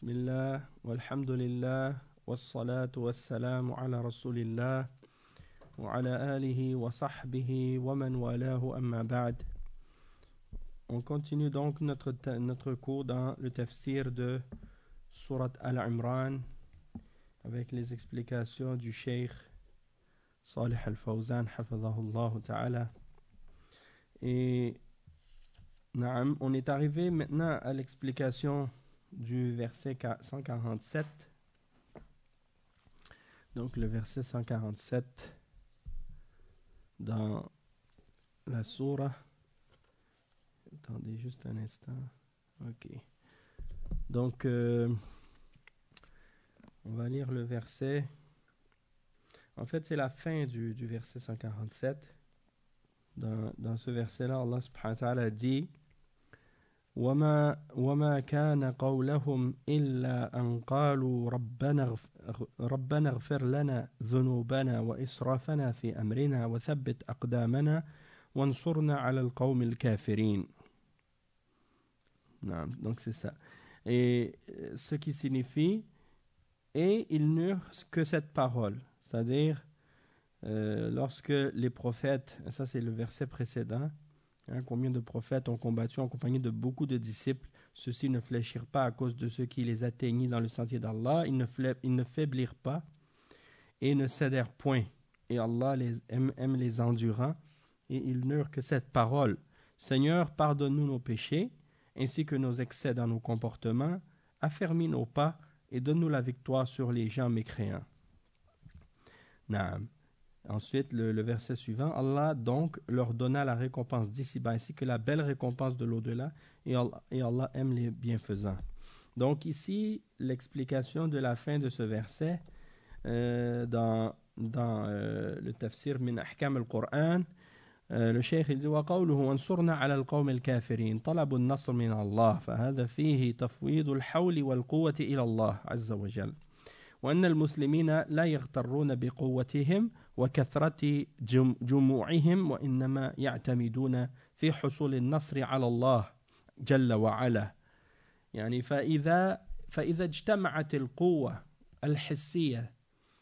Bismillah, walhamdulillah, wassalatu wassalamu ala rasulillah, wa ala alihi wa sahbihi wa man walahu amma ba'd. On continue donc notre cours dans le tafsir de Surat Al-Imran avec les explications du Cheikh Salih Al-Fawzan, hafidhahullah ta'ala. Et on est arrivé maintenant à l'explication du verset 147. Donc le verset 147 dans la sourate. Attendez juste un instant. Ok. Donc on va lire le verset. En fait, c'est la fin du verset 147. Dans ce verset-là, Allah subhanahu wa ta'ala dit وما كان قولهم إلا أن قالوا ربنا اغفر لنا ذنوبنا وإسرافنا في أمرنا وثبت أقدامنا وانصرنا على القوم الكافرين. Donc c'est ça. Et ce qui signifie, et ils n'eurent que cette parole, c'est-à-dire lorsque les prophètes, ça c'est le verset précédent, combien de prophètes ont combattu en compagnie de beaucoup de disciples, ceux-ci ne fléchirent pas à cause de ceux qui les atteignirent dans le sentier d'Allah, ils ne faiblirent pas et ne cédèrent point, et Allah aime les endurants, et ils n'eurent que cette parole: Seigneur, pardonne-nous nos péchés ainsi que nos excès dans nos comportements, affermis nos pas et donne-nous la victoire sur les gens mécréants. Naam. Ensuite, le verset suivant, Allah donc leur donna la récompense d'ici-bas ainsi que la belle récompense de l'au-delà, et Allah aime les bienfaisants. Donc ici, l'explication de la fin de ce verset dans le tafsir min ahkam al-Qur'an, le cheikh il dit وقوله وانصرنا على القوم الكافرين طلب النصر من الله فهذا فيه تفويض الحول والقوة إلى الله عز وجل وأن المسلمين لا يغترون بقوتهم وكثرة جموعهم وإنما يعتمدون في حصول النصر على الله جل وعلا. يعني فإذا اجتمعت القوة الحسية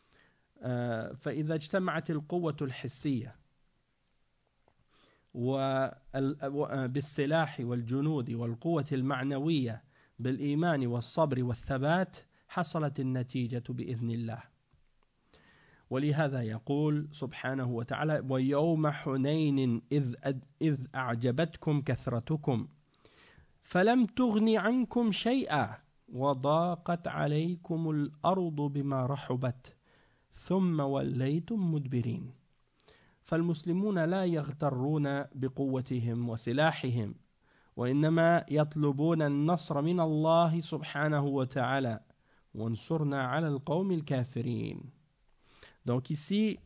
بالسلاح والجنود والقوة المعنوية بالإيمان والصبر والثبات حصلت النتيجة بإذن الله. ولهذا يقول سبحانه وتعالى ويوم حنين إذ أعجبتكم كثرتكم فلم تغن عنكم شيئا وضاقت عليكم الأرض بما رحبت ثم وليتم مدبرين. فالمسلمون لا يغترون بقوتهم وسلاحهم وإنما يطلبون النصر من الله سبحانه وتعالى وانصرنا على القوم الكافرين. Donc ici,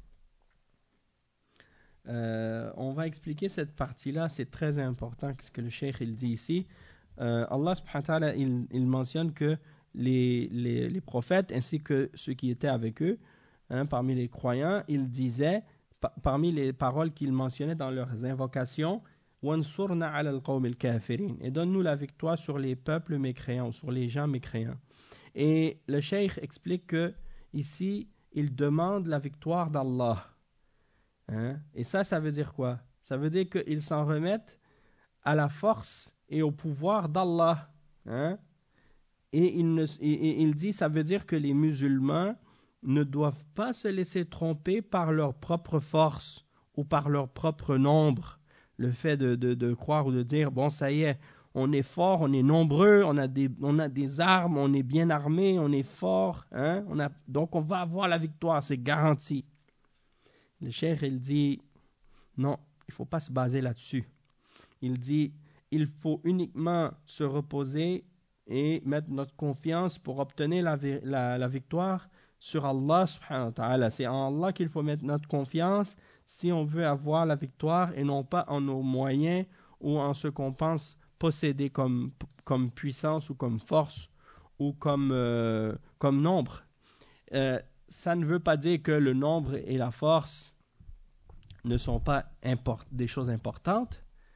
on va expliquer cette partie-là, c'est très important ce que le cheikh il dit ici. Allah subhanahu wa ta'ala il mentionne que les prophètes ainsi que ceux qui étaient avec eux, parmi les croyants, ils disaient, parmi les paroles qu'ils mentionnaient dans leurs invocations, وَانْصُرْنَا عَلَى الْقَوْمِ الْكَافِرِينَ, et donne-nous la victoire sur les peuples mécréants, sur les gens mécréants. Et le cheikh explique que ici il demande la victoire d'Allah. Et ça veut dire quoi? Ça veut dire qu'ils s'en remettent à la force et au pouvoir d'Allah. Et il dit, ça veut dire que les musulmans ne doivent pas se laisser tromper par leur propre force ou par leur propre nombre. Le fait de croire ou de dire, bon, ça y est, on est fort, on est nombreux, on a des armes, on est bien armé, on est fort, donc on va avoir la victoire, c'est garanti. Le cheikh, il dit, non, il ne faut pas se baser là-dessus. Il dit, il faut uniquement se reposer et mettre notre confiance pour obtenir la victoire sur Allah subhanahu wa ta'ala. C'est en Allah qu'il faut mettre notre confiance si on veut avoir la victoire et non pas en nos moyens ou en ce qu'on pense posséder comme puissance ou comme force ou comme nombre. Ça ne veut pas dire que le nombre et la force ne sont pas des choses importantes,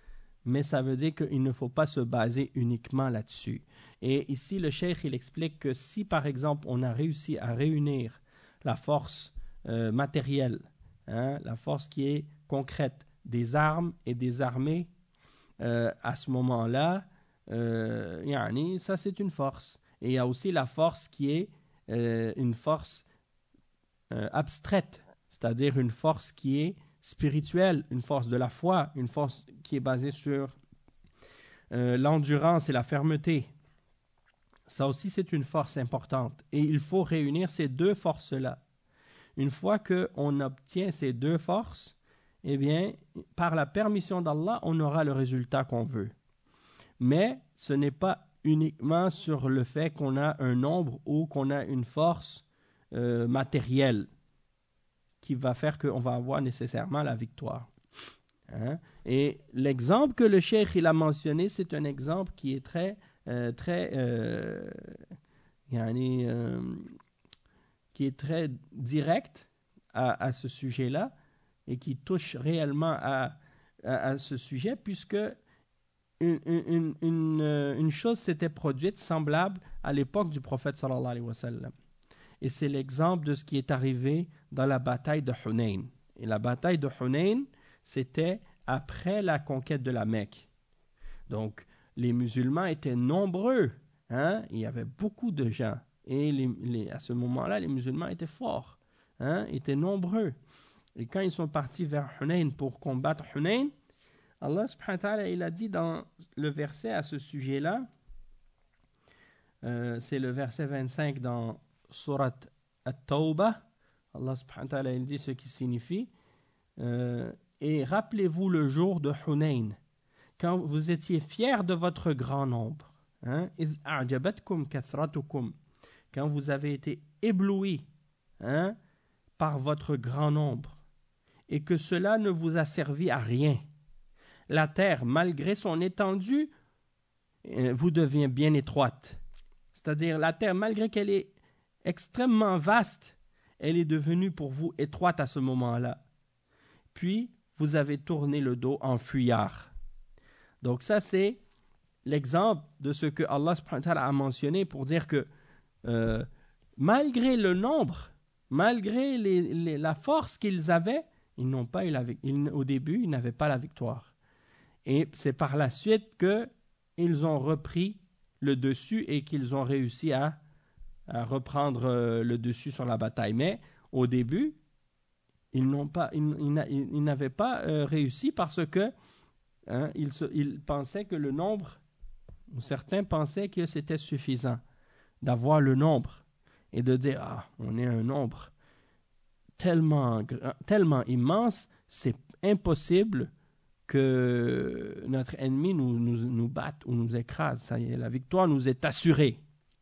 mais ça veut dire qu'il ne faut pas se baser uniquement là-dessus. Et ici, le cheikh, il explique que si, par exemple, on a réussi à réunir la force matérielle, la force qui est concrète, des armes et des armées, à ce moment-là, ça c'est une force. Et il y a aussi la force qui est une force abstraite, c'est-à-dire une force qui est spirituelle, une force de la foi, une force qui est basée sur l'endurance et la fermeté. Ça aussi, c'est une force importante. Et il faut réunir ces deux forces-là. Une fois qu'on obtient ces deux forces, eh bien, par la permission d'Allah, on aura le résultat qu'on veut. Mais ce n'est pas uniquement sur le fait qu'on a un nombre ou qu'on a une force matérielle qui va faire qu'on va avoir nécessairement la victoire. Et l'exemple que le cheikh il a mentionné, c'est un exemple qui est très qui est très direct à ce sujet-là et qui touche réellement à ce sujet, puisque une chose s'était produite semblable à l'époque du prophète sallallahu alayhi wa sallam. Et c'est l'exemple de ce qui est arrivé dans la bataille de Hunayn. Et la bataille de Hunayn, c'était après la conquête de la Mecque. Donc, les musulmans étaient nombreux. Il y avait beaucoup de gens. Et à ce moment-là, les musulmans étaient forts, étaient nombreux. Et quand ils sont partis vers Hunayn pour combattre Hunayn, Allah subhanahu wa ta'ala, il a dit dans le verset à ce sujet-là, c'est le verset 25 dans Surat At-Tawbah, Allah subhanahu wa ta'ala, il dit ce qui signifie et rappelez-vous le jour de Hunayn, quand vous étiez fiers de votre grand nombre, إِذْ أَعْجَبَتْكُمْ كَثْرَتُكُمْ, quand vous avez été éblouis par votre grand nombre, et que cela ne vous a servi à rien. La terre, malgré son étendue, vous devient bien étroite. C'est-à-dire, la terre, malgré qu'elle est extrêmement vaste, elle est devenue pour vous étroite à ce moment-là. Puis, vous avez tourné le dos en fuyard. Donc ça, c'est l'exemple de ce que Allah subhanahu wa ta'ala a mentionné pour dire que malgré le nombre, malgré la force qu'ils avaient, ils n'ont pas eu au début, ils n'avaient pas la victoire. Et c'est par la suite qu'ils ont repris le dessus et qu'ils ont réussi à reprendre le dessus sur la bataille. Mais au début, ils n'avaient pas réussi parce que ils pensaient que le nombre, ou certains pensaient que c'était suffisant d'avoir le nombre et de dire on est un nombre tellement immense, c'est impossible que notre ennemi nous batte ou nous écrase. Ça y est, la victoire nous est assurée.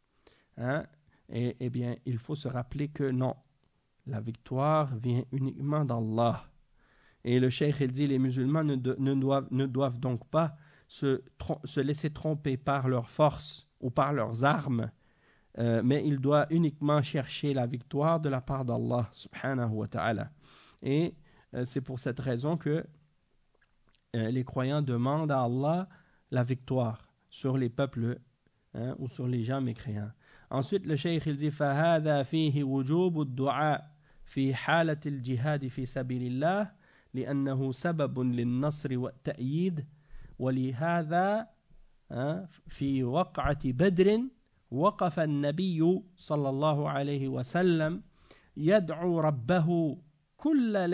Eh bien, il faut se rappeler que non, la victoire vient uniquement d'Allah. Et le cheikh il dit les musulmans ne doivent donc pas se laisser tromper par leur force ou par leurs armes, mais ils doivent uniquement chercher la victoire de la part d'Allah subhanahu wa ta'ala. Et c'est pour cette raison que les croyants demandent à Allah la victoire sur les peuples ou sur les gens mécréants. Ensuite, le cheikh il dit فَهَذَا فِيهِ وُجُوبُ الدُّعَاء فِي حَالَةِ الْجِهَادِ فِي سَبِيلِ اللَّهِ لأنه سبب للنصر والتأييد ولهذا في وقعة بدر وقف النبي صلى الله عليه وسلم يدعو ربه كل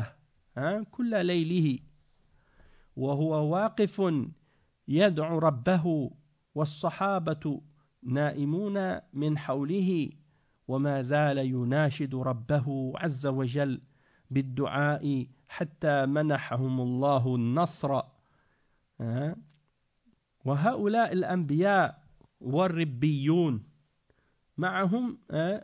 ليله وهو واقف يدعو ربه والصحابة نائمون من حوله وما زال يناشد ربه عز وجل بالدعاء حتى منحهم الله النصر وهؤلاء الأنبياء والربيون معهم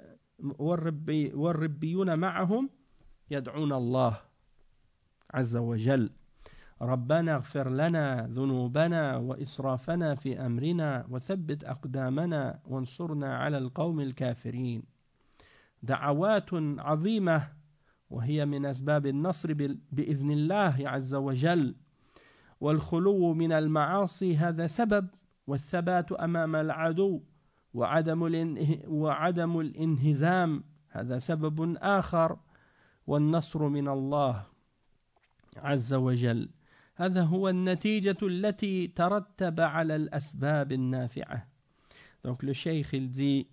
والربيون معهم يدعون الله عز وجل ربنا اغفر لنا ذنوبنا وإسرافنا في أمرنا وثبت أقدامنا وانصرنا على القوم الكافرين دعوات عظيمة وهي من أسباب النصر بإذن الله عز وجل والخلو من المعاصي هذا سبب والثبات أمام العدو وعدم الانهزام هذا سبب آخر والنصر من الله عز وجل هذا هو النتيجة التي ترتب على الأسباب النافعة. Donc le cheikh il dit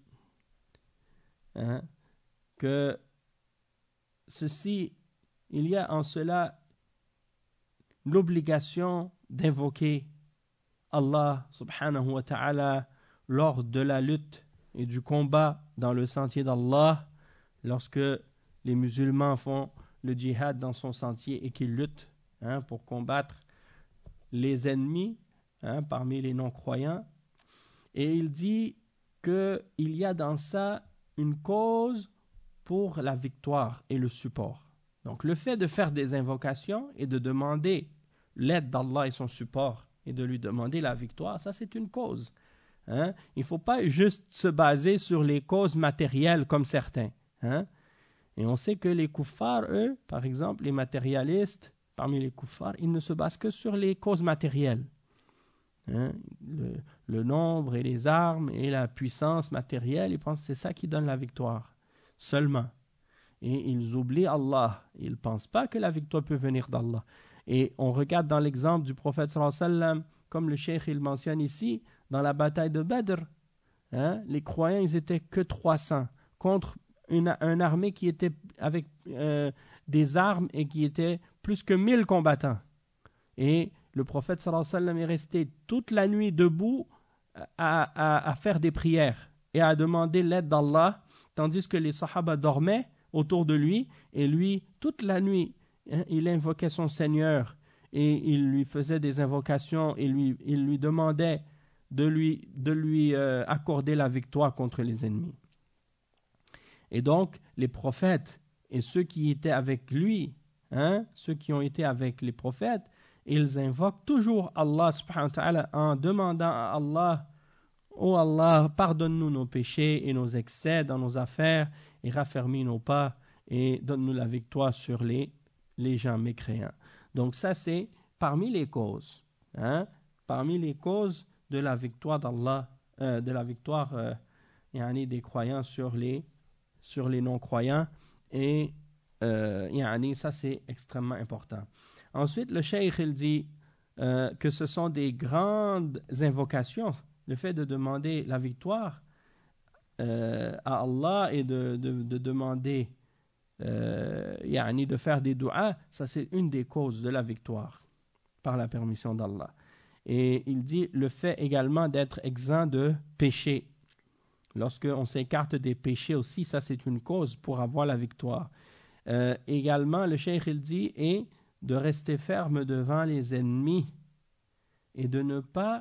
que ceci, il y a en cela l'obligation d'invoquer Allah subhanahu wa ta'ala lors de la lutte et du combat dans le sentier d'Allah, lorsque les musulmans font le djihad dans son sentier et qu'ils luttent pour combattre les ennemis parmi les non-croyants. Et il dit qu'il y a dans ça une cause pour la victoire et le support. Donc le fait de faire des invocations et de demander l'aide d'Allah et son support et de lui demander la victoire, ça c'est une cause. Il ne faut pas juste se baser sur les causes matérielles comme certains. Et on sait que les kuffars, eux, par exemple, les matérialistes, parmi les kuffars, ils ne se basent que sur les causes matérielles. Le nombre et les armes et la puissance matérielle, ils pensent que c'est ça qui donne la victoire, seulement. Et ils oublient Allah. Ils ne pensent pas que la victoire peut venir d'Allah. Et on regarde dans l'exemple du prophète sallallahu alayhi wa sallam, comme le cheikh il mentionne ici, dans la bataille de Badr, les croyants, ils étaient que 300 contre une armée qui était avec des armes et qui était plus que 1000 combattants. Et le prophète sallallahu alayhi wa sallam est resté toute la nuit debout à faire des prières et à demander l'aide d'Allah, tandis que les sahaba dormaient autour de lui, et lui, toute la nuit, il invoquait son Seigneur et il lui faisait des invocations et il lui demandait de lui accorder la victoire contre les ennemis. Et donc, les prophètes et ceux qui étaient avec lui, ceux qui ont été avec les prophètes, ils invoquent toujours Allah subhanahu wa ta'ala en demandant à Allah: Oh Allah, pardonne-nous nos péchés et nos excès dans nos affaires et raffermis nos pas et donne-nous la victoire sur les gens mécréants. Donc ça c'est parmi les causes, parmi les causes de la victoire d'Allah, de la victoire des croyants sur les non-croyants, et ça c'est extrêmement important. Ensuite le cheikh il dit que ce sont des grandes invocations, le fait de demander la victoire à Allah et de demander de faire des du'as, ça c'est une des causes de la victoire par la permission d'Allah. Et il dit le fait également d'être exempt de péché. Lorsqu'on s'écarte des péchés aussi, ça c'est une cause pour avoir la victoire. Également, le cheikh il dit, et de rester ferme devant les ennemis et de ne pas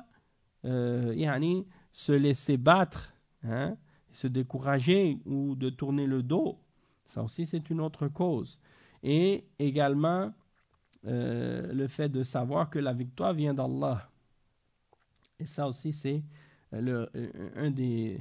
se laisser battre, se décourager ou de tourner le dos. Ça aussi c'est une autre cause. Et également le fait de savoir que la victoire vient d'Allah. Et ça aussi c'est un des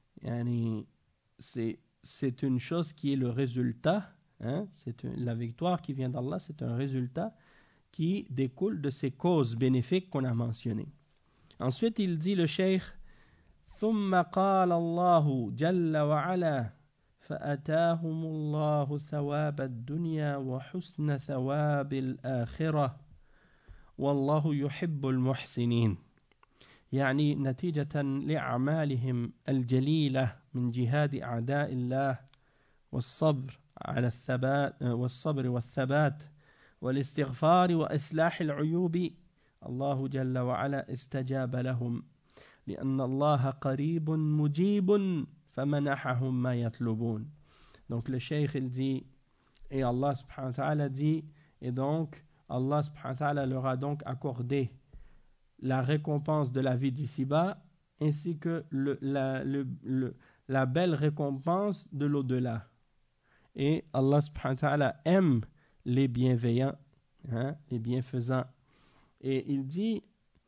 c'est une chose qui est le résultat, la victoire qui vient d'Allah, c'est un résultat qui découle de ces causes bénéfiques qu'on a mentionnées. Ensuite il dit le cheikh: ثم قال الله جل وعلا فأتاهم الله ثواب الدنيا وحسن ثواب الآخرة والله يحب المحسنين. يعني نتيجة لأعمالهم الجليلة من جهاد أعداء الله والصبر على الثبات والثبات والاستغفار وإصلاح العيوب، الله جل وعلا استجاب لهم لأن الله قريب مجيب فمنحهم ما يطلبون. Donc le cheikh il dit, et Allah subhanahu wa ta'ala dit, et donc Allah subhanahu wa ta'ala leur a donc accordé la récompense de la vie d'ici-bas ainsi que la belle récompense de l'au-delà. Et Allah subhanahu wa ta'ala aime les bienveillants, les bienfaisants. Et il dit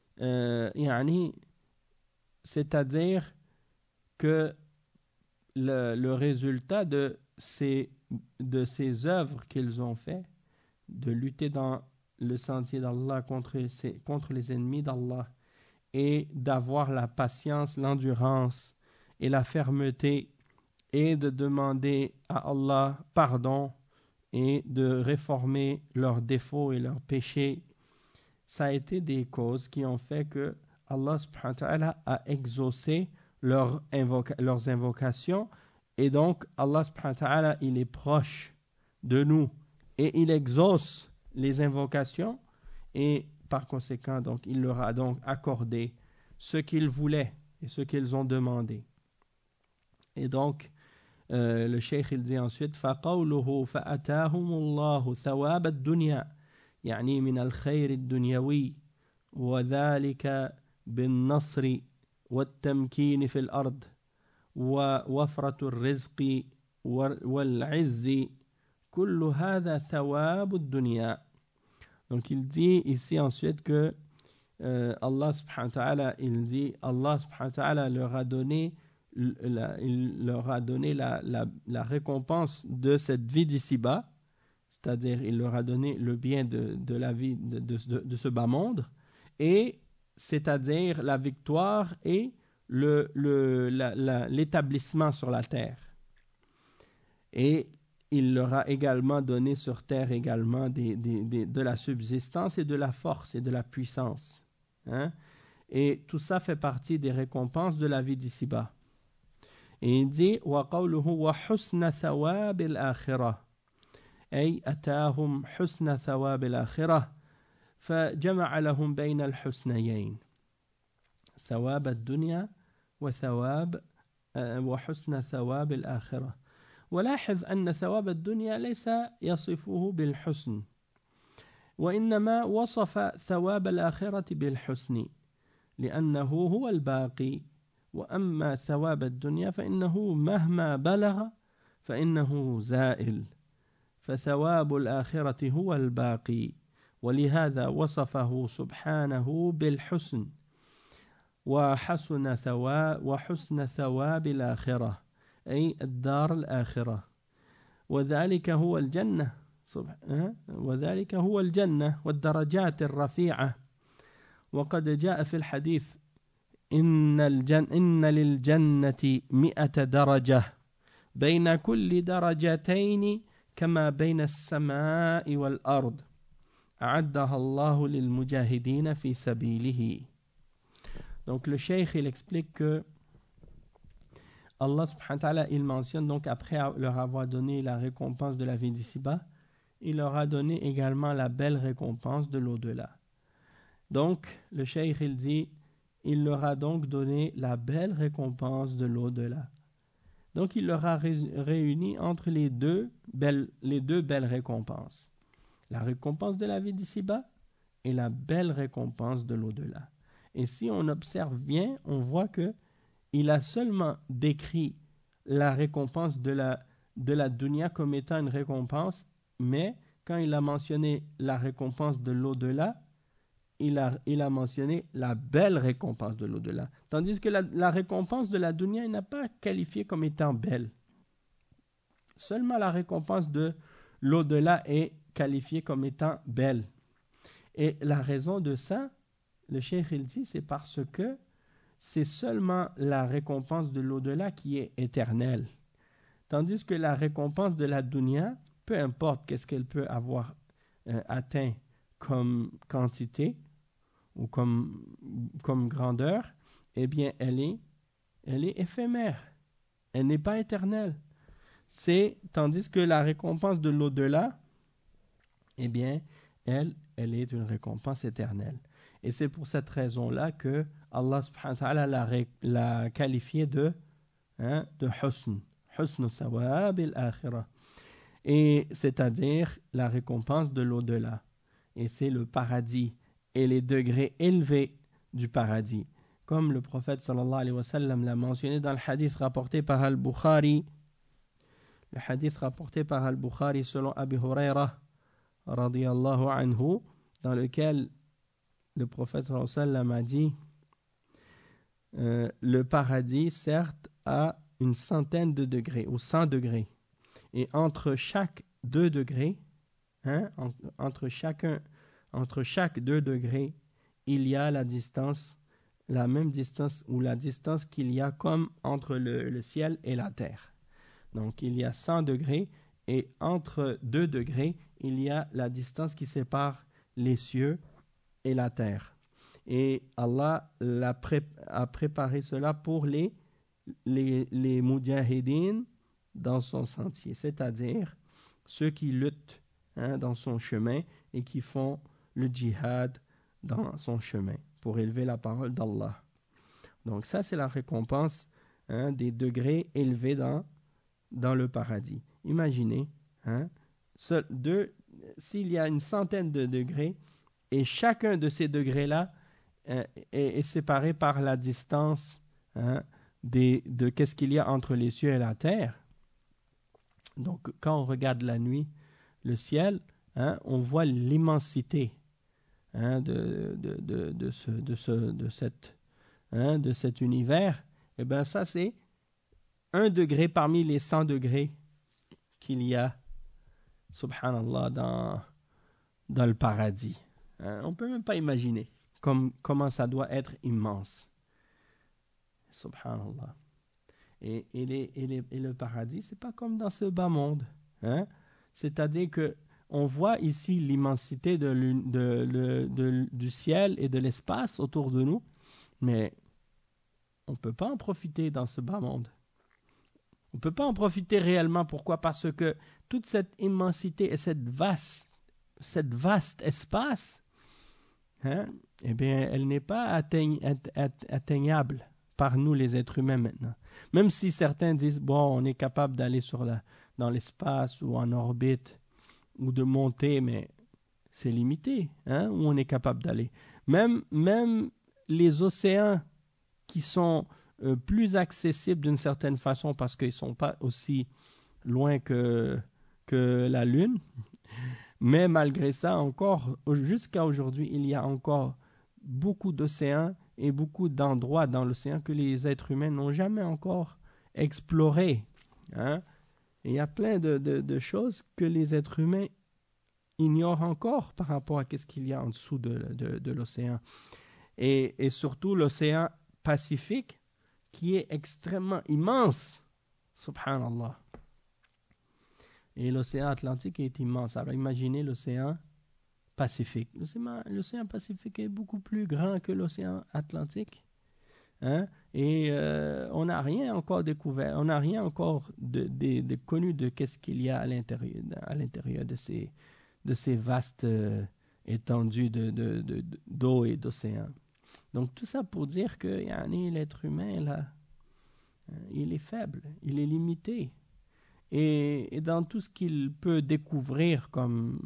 c'est-à-dire que le résultat de ces œuvres qu'ils ont fait, de lutter dans le sentier d'Allah contre les ennemis d'Allah et d'avoir la patience, l'endurance et la fermeté et de demander à Allah pardon et de réformer leurs défauts et leurs péchés, ça a été des causes qui ont fait que Allah subhanahu wa ta'ala a exaucé leurs invocations, et donc Allah subhanahu wa ta'ala il est proche de nous et il exauce les invocations, et par conséquent donc il leur a donc accordé ce qu'ils voulaient et ce qu'ils ont demandé. Et donc le cheikh il dit ensuite فَقَوْلُهُ فَأَتَاهُمُ اللَّهُ ثَوَابَ الدُّنْيَا يعني من الخير الدنيوي وذلك بالنصر والتمكين في الأرض ووفرة الرزق والعز كل هذا ثواب الدنيا. Donc il dit ici ensuite que Allah subhanahu wa ta'ala, il dit Allah subhanahu wa ta'ala leur a donné la récompense de cette vie d'ici-bas, c'est-à-dire il leur a donné le bien de la vie de ce bas monde, et c'est-à-dire la victoire et l'établissement sur la terre. Et il leur a également donné sur terre également de la subsistance et de la force et de la puissance. Hein? Et tout ça fait partie des récompenses de la vie d'ici-bas. Et il dit وَقَوْلُهُ وَحُسْنَ ثَوَابِ الْآخِرَةِ أي أتاهم حسن ثواب الآخرة فجمع لهم بين الحسنيين ثواب الدنيا وحسن ثواب الآخرة. ولاحظ أن ثواب الدنيا ليس يصفه بالحسن، وإنما وصف ثواب الآخرة بالحسن لأنه هو الباقي، وأما ثواب الدنيا فإنه مهما بلغ فإنه زائل، فثواب الآخرة هو الباقي، ولهذا وصفه سبحانه بالحسن وحسن ثواب الآخرة أي الدار الآخرة، وذلك هو الجنة والدرجات الرفيعة. وقد جاء في الحديث إن للجنة 100 درجة بين كل درجتين كما بين السماء والأرض أعدها الله للمجاهدين في سبيله. Donc le cheikh il explique que Allah subhanahu wa ta'ala il mentionne donc après leur avoir donné la récompense de la vie d'ici-bas, il leur a donné également la belle récompense de l'au-delà. Donc le cheikh il dit il leur a donc donné la belle récompense de l'au-delà. Donc il leur a réuni entre les deux belles récompenses. La récompense de la vie d'ici-bas et la belle récompense de l'au-delà. Et si on observe bien, on voit que il a seulement décrit la récompense de la dunya comme étant une récompense, mais quand il a mentionné la récompense de l'au-delà, il a mentionné la belle récompense de l'au-delà. Tandis que la récompense de la dunya, il n'a pas qualifié comme étant belle. Seulement la récompense de l'au-delà est qualifiée comme étant belle. Et la raison de ça, le cheikh il dit, c'est parce que c'est seulement la récompense de l'au-delà qui est éternelle. Tandis que la récompense de la dunya, peu importe qu'est-ce qu'elle peut avoir atteint comme quantité ou comme grandeur, eh bien elle est éphémère. Elle n'est pas éternelle. Tandis que la récompense de l'au-delà, eh bien, elle est une récompense éternelle. Et c'est pour cette raison-là que Allah subhanahu wa ta'ala l'a qualifié de husn thawab al-akhirah. Et c'est-à-dire la récompense de l'au-delà. Et c'est le paradis et les degrés élevés du paradis. Comme le prophète sallallahu alayhi wa sallam l'a mentionné dans le hadith rapporté par Al-Bukhari. Le hadith rapporté par Al-Bukhari selon Abi Huraira radiyallahu anhu, dans lequel le prophète sallallahu alayhi wa sallam a dit le paradis certes a une centaine de degrés ou 100 degrés, et entre chaque 2 degrés entre entre chaque 2 degrés, il y a la distance, la même distance ou la distance qu'il y a comme entre le ciel et la terre. Donc il y a 100 degrés et entre 2 degrés, il y a la distance qui sépare les cieux et la terre. Et Allah a préparé cela pour les mujahideen dans son sentier, c'est-à-dire ceux qui luttent dans son chemin et qui font le djihad dans son chemin pour élever la parole d'Allah. Donc ça, c'est la récompense des degrés élevés dans le paradis. Imaginez, s'il y a une centaine de degrés et chacun de ces degrés-là est séparé par la distance de qu'est-ce qu'il y a entre les cieux et la terre. Donc, quand on regarde la nuit, le ciel, on voit l'immensité de cet univers. Et bien, ça, c'est 1 degré parmi les 100 degrés qu'il y a, subhanallah, dans le paradis. On ne peut même pas imaginer comment ça doit être immense. Subhanallah. Et le paradis, c'est pas comme dans ce bas monde. C'est-à-dire que on voit ici l'immensité du ciel et de l'espace autour de nous, mais on ne peut pas en profiter dans ce bas monde. On ne peut pas en profiter réellement. Pourquoi? Parce que toute cette immensité et cette vaste espace, eh bien, elle n'est pas atteignable par nous les êtres humains maintenant. Même si certains disent, bon, on est capable d'aller dans l'espace ou en orbite ou de monter, mais c'est limité, où on est capable d'aller. Même les océans qui sont plus accessibles d'une certaine façon parce qu'ils ne sont pas aussi loin que la Lune, mais malgré ça, encore, jusqu'à aujourd'hui, il y a encore beaucoup d'océans et beaucoup d'endroits dans l'océan que les êtres humains n'ont jamais encore explorés. Et il y a plein de choses que les êtres humains ignorent encore par rapport à ce qu'il y a en dessous de l'océan. Et surtout l'océan Pacifique, qui est extrêmement immense, subhanallah. Et l'océan Atlantique est immense. Alors imaginez l'océan Pacifique. L'océan Pacifique est beaucoup plus grand que l'océan Atlantique. Et on n'a rien encore découvert, on n'a rien encore de connu de qu'est-ce qu'il y a à l'intérieur de ces vastes étendues d'eau et d'océan. Donc tout ça pour dire que l'être humain, là, il est faible, il est limité. Et dans tout ce qu'il peut découvrir comme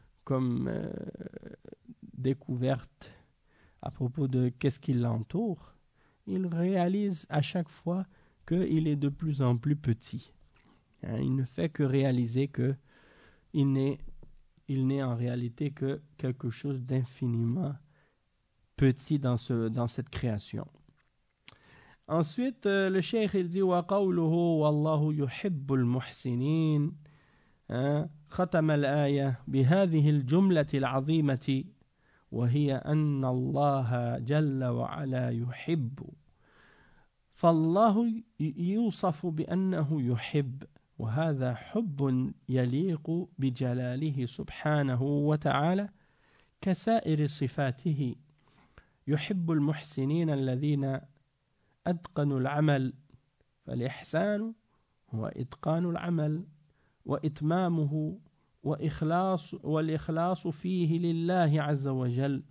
découverte à propos de qu'est-ce qui l'entoure, il réalise à chaque fois qu'il est de plus en plus petit. Il ne fait que réaliser qu'il n'est en réalité que quelque chose d'infiniment petit dans cette création. Ensuite, le cheikh il dit وَقَوْلُهُ وَاللَّهُ يُحِبُّ الْمُحْسِنِينَ ختم الآية بهذه الجملة العظيمة وهي أن الله جل وعلا يحب. فالله يوصف بأنه يحب، وهذا حب يليق بجلاله سبحانه وتعالى كسائر صفاته. يحب المحسنين الذين أتقنوا العمل، فالإحسان هو إتقان العمل وإتمامه والإخلاص فيه لله عز وجل.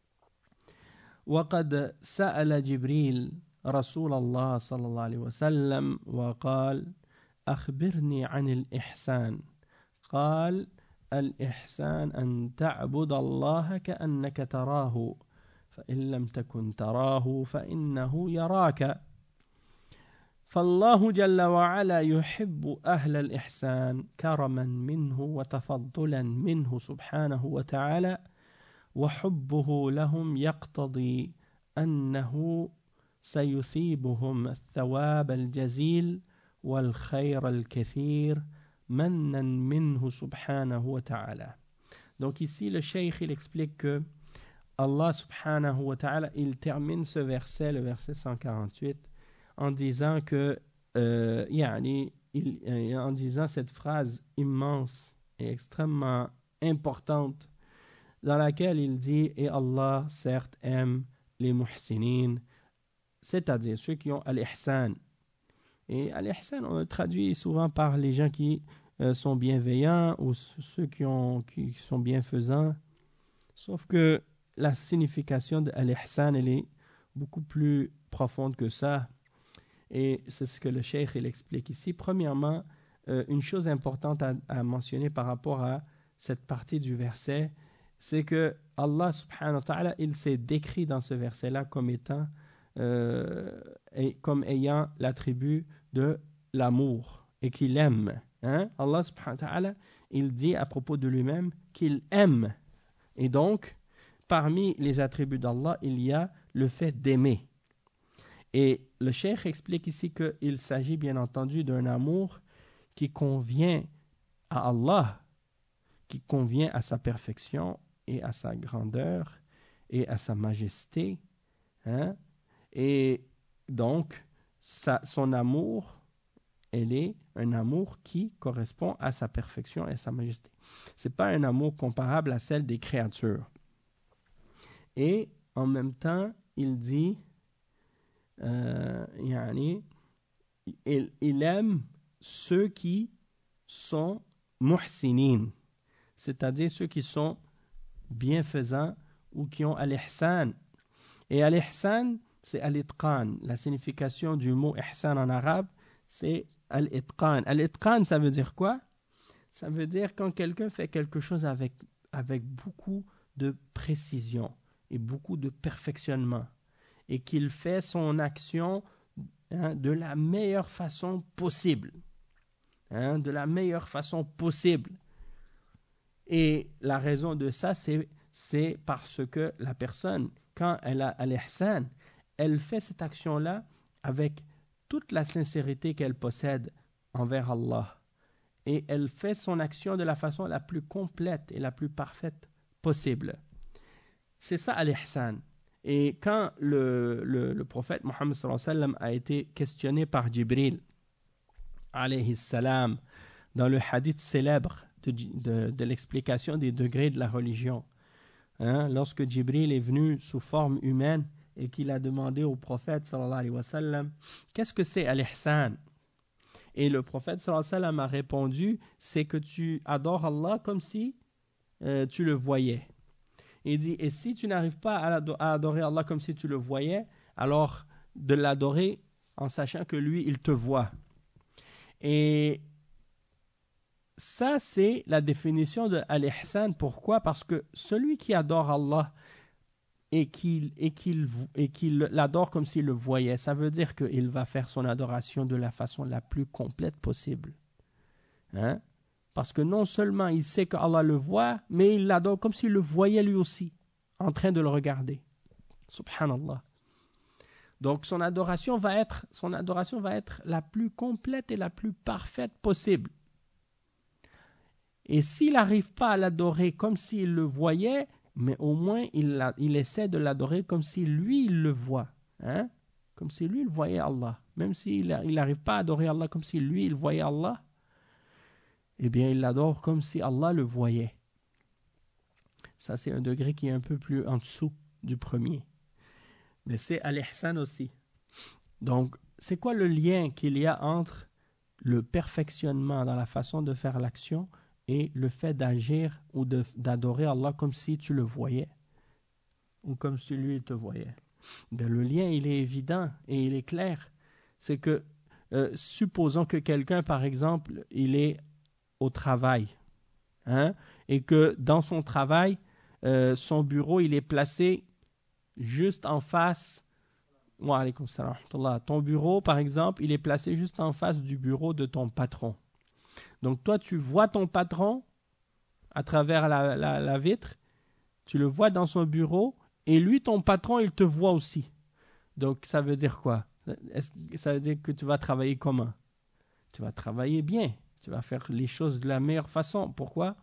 وقد سأل جبريل رسول الله صلى الله عليه وسلم وقال: أخبرني عن الإحسان. قال: الإحسان أن تعبد الله كأنك تراه، فإن لم تكن تراه فإنه يراك. فالله جل وعلا يحب أهل الإحسان كرما منه وتفضلا منه سبحانه وتعالى، وحبه لهم يقتضي أنه سيثيبهم الثواب الجزيل والخير الكثير منا منه سبحانه وتعالى. Donc ici, le cheikh, il explique que Allah subhanahu wa ta'ala, il termine ce verset, le verset 148, en disant que, en disant cette phrase immense et extrêmement importante, dans laquelle il dit « Et Allah, certes, aime les muhsinin », c'est-à-dire ceux qui ont al-ihsan. Et al-ihsan, on le traduit souvent par les gens qui sont bienveillants ou ceux qui sont bienfaisants. Sauf que la signification de al-ihsan, elle est beaucoup plus profonde que ça. Et c'est ce que le cheikh il explique ici. Premièrement, une chose importante à mentionner par rapport à cette partie du verset, c'est que Allah subhanahu wa ta'ala, il s'est décrit dans ce verset-là comme étant comme ayant l'attribut de l'amour et qu'il aime. Allah subhanahu wa ta'ala, il dit à propos de lui-même qu'il aime. Et donc, parmi les attributs d'Allah, il y a le fait d'aimer. Et le cheikh explique ici qu'il s'agit bien entendu d'un amour qui convient à Allah, qui convient à sa perfection et à sa grandeur et à sa majesté. Et donc, son amour, elle est un amour qui correspond à sa perfection et à sa majesté. Ce n'est pas un amour comparable à celle des créatures. Et en même temps, il dit, il aime ceux qui sont muhsinin, c'est-à-dire ceux qui sont bienfaisants ou qui ont al-ihsan. Et al-ihsan, c'est al-itqan. La signification du mot ihsan en arabe, c'est al-itqan. Al-itqan, ça veut dire quoi? Ça veut dire quand quelqu'un fait quelque chose avec beaucoup de précision et beaucoup de perfectionnement et qu'il fait son action de la meilleure façon possible. De la meilleure façon possible. Et la raison de ça, c'est parce que la personne, quand elle a al-ihsan, elle fait cette action-là avec toute la sincérité qu'elle possède envers Allah. Et elle fait son action de la façon la plus complète et la plus parfaite possible. C'est ça al-ihsan. Et quand le prophète Mohammed sallallahu alayhi wa sallam a été questionné par Jibril alayhi salam dans le hadith célèbre de l'explication des degrés de la religion, lorsque Jibril est venu sous forme humaine et qu'il a demandé au prophète sallallahu alayhi wa sallam qu'est-ce que c'est al-ihsan, et le prophète sallallahu alayhi wa sallam a répondu, c'est que tu adores Allah comme si tu le voyais. Il dit, et si tu n'arrives pas à adorer Allah comme si tu le voyais, alors de l'adorer en sachant que lui, il te voit. Et ça, c'est la définition de al-ihsan. Pourquoi? Parce que celui qui adore Allah et qu'il l'adore comme s'il le voyait, ça veut dire qu'il va faire son adoration de la façon la plus complète possible. Parce que non seulement il sait que Allah le voit, mais il l'adore comme s'il le voyait lui aussi, en train de le regarder. Subhanallah. Donc son adoration va être la plus complète et la plus parfaite possible. Et s'il n'arrive pas à l'adorer comme s'il le voyait, mais au moins il essaie de l'adorer comme si lui il le voit. Comme si lui il voyait Allah. Même s'il n'arrive pas à adorer Allah comme si lui il voyait Allah, eh bien il l'adore comme si Allah le voyait. Ça c'est un degré qui est un peu plus en dessous du premier. Mais c'est al-ihsan aussi. Donc, c'est quoi le lien qu'il y a entre le perfectionnement dans la façon de faire l'action et le fait d'agir ou d'adorer Allah comme si tu le voyais ou comme si lui il te voyait? Ben, le lien, il est évident et il est clair. C'est que, supposons que quelqu'un, par exemple, il est au travail, et que dans son travail, son bureau, il est placé juste en face. Wa alaykoum salam wa rahmatullah. Ton bureau, par exemple, il est placé juste en face du bureau de ton patron. Donc toi, tu vois ton patron à travers la vitre, tu le vois dans son bureau, et lui, ton patron, il te voit aussi. Donc ça veut dire quoi? Ça veut dire que tu vas travailler comment? Tu vas travailler bien, tu vas faire les choses de la meilleure façon. Pourquoi?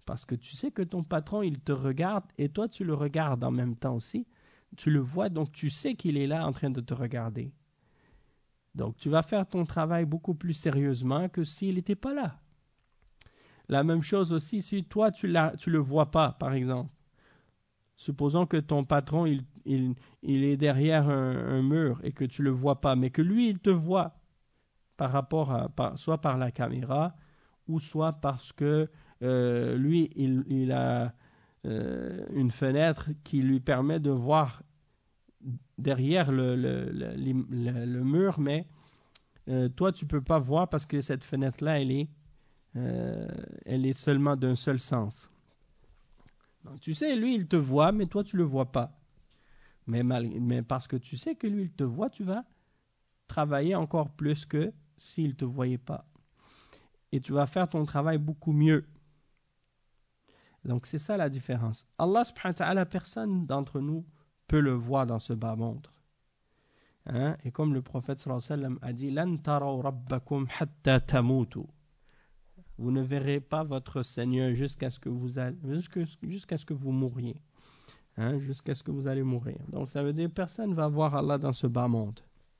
Parce que tu sais que ton patron, il te regarde et toi, tu le regardes en même temps aussi. Tu le vois, donc tu sais qu'il est là en train de te regarder. Donc tu vas faire ton travail beaucoup plus sérieusement que s'il n'était pas là. La même chose aussi si toi, tu le vois pas, par exemple. Supposons que ton patron, il est derrière un mur et que tu ne le vois pas, mais que lui, il te voit par rapport soit par la caméra ou soit parce que lui, il a une fenêtre qui lui permet de voir derrière le mur, mais toi, tu ne peux pas voir parce que cette fenêtre-là, elle est seulement d'un seul sens. Donc, tu sais, lui, il te voit, mais toi, tu ne le vois pas. Mais parce que tu sais que lui, il te voit, tu vas travailler encore plus que s'il ne te voyait pas. Et tu vas faire ton travail beaucoup mieux. Donc, c'est ça la différence. Allah subhanahu wa ta'ala, personne d'entre nous peut le voir dans ce bas-monde. Hein? Et comme le prophète sallallahu alayhi wa sallam a dit, Lan taraw rabbakum hatta tamutu. Vous ne verrez pas votre Seigneur jusqu'à ce que vous mouriez. Hein? Jusqu'à ce que vous allez mourir. Donc, ça veut dire que personne ne va voir Allah dans ce bas-monde.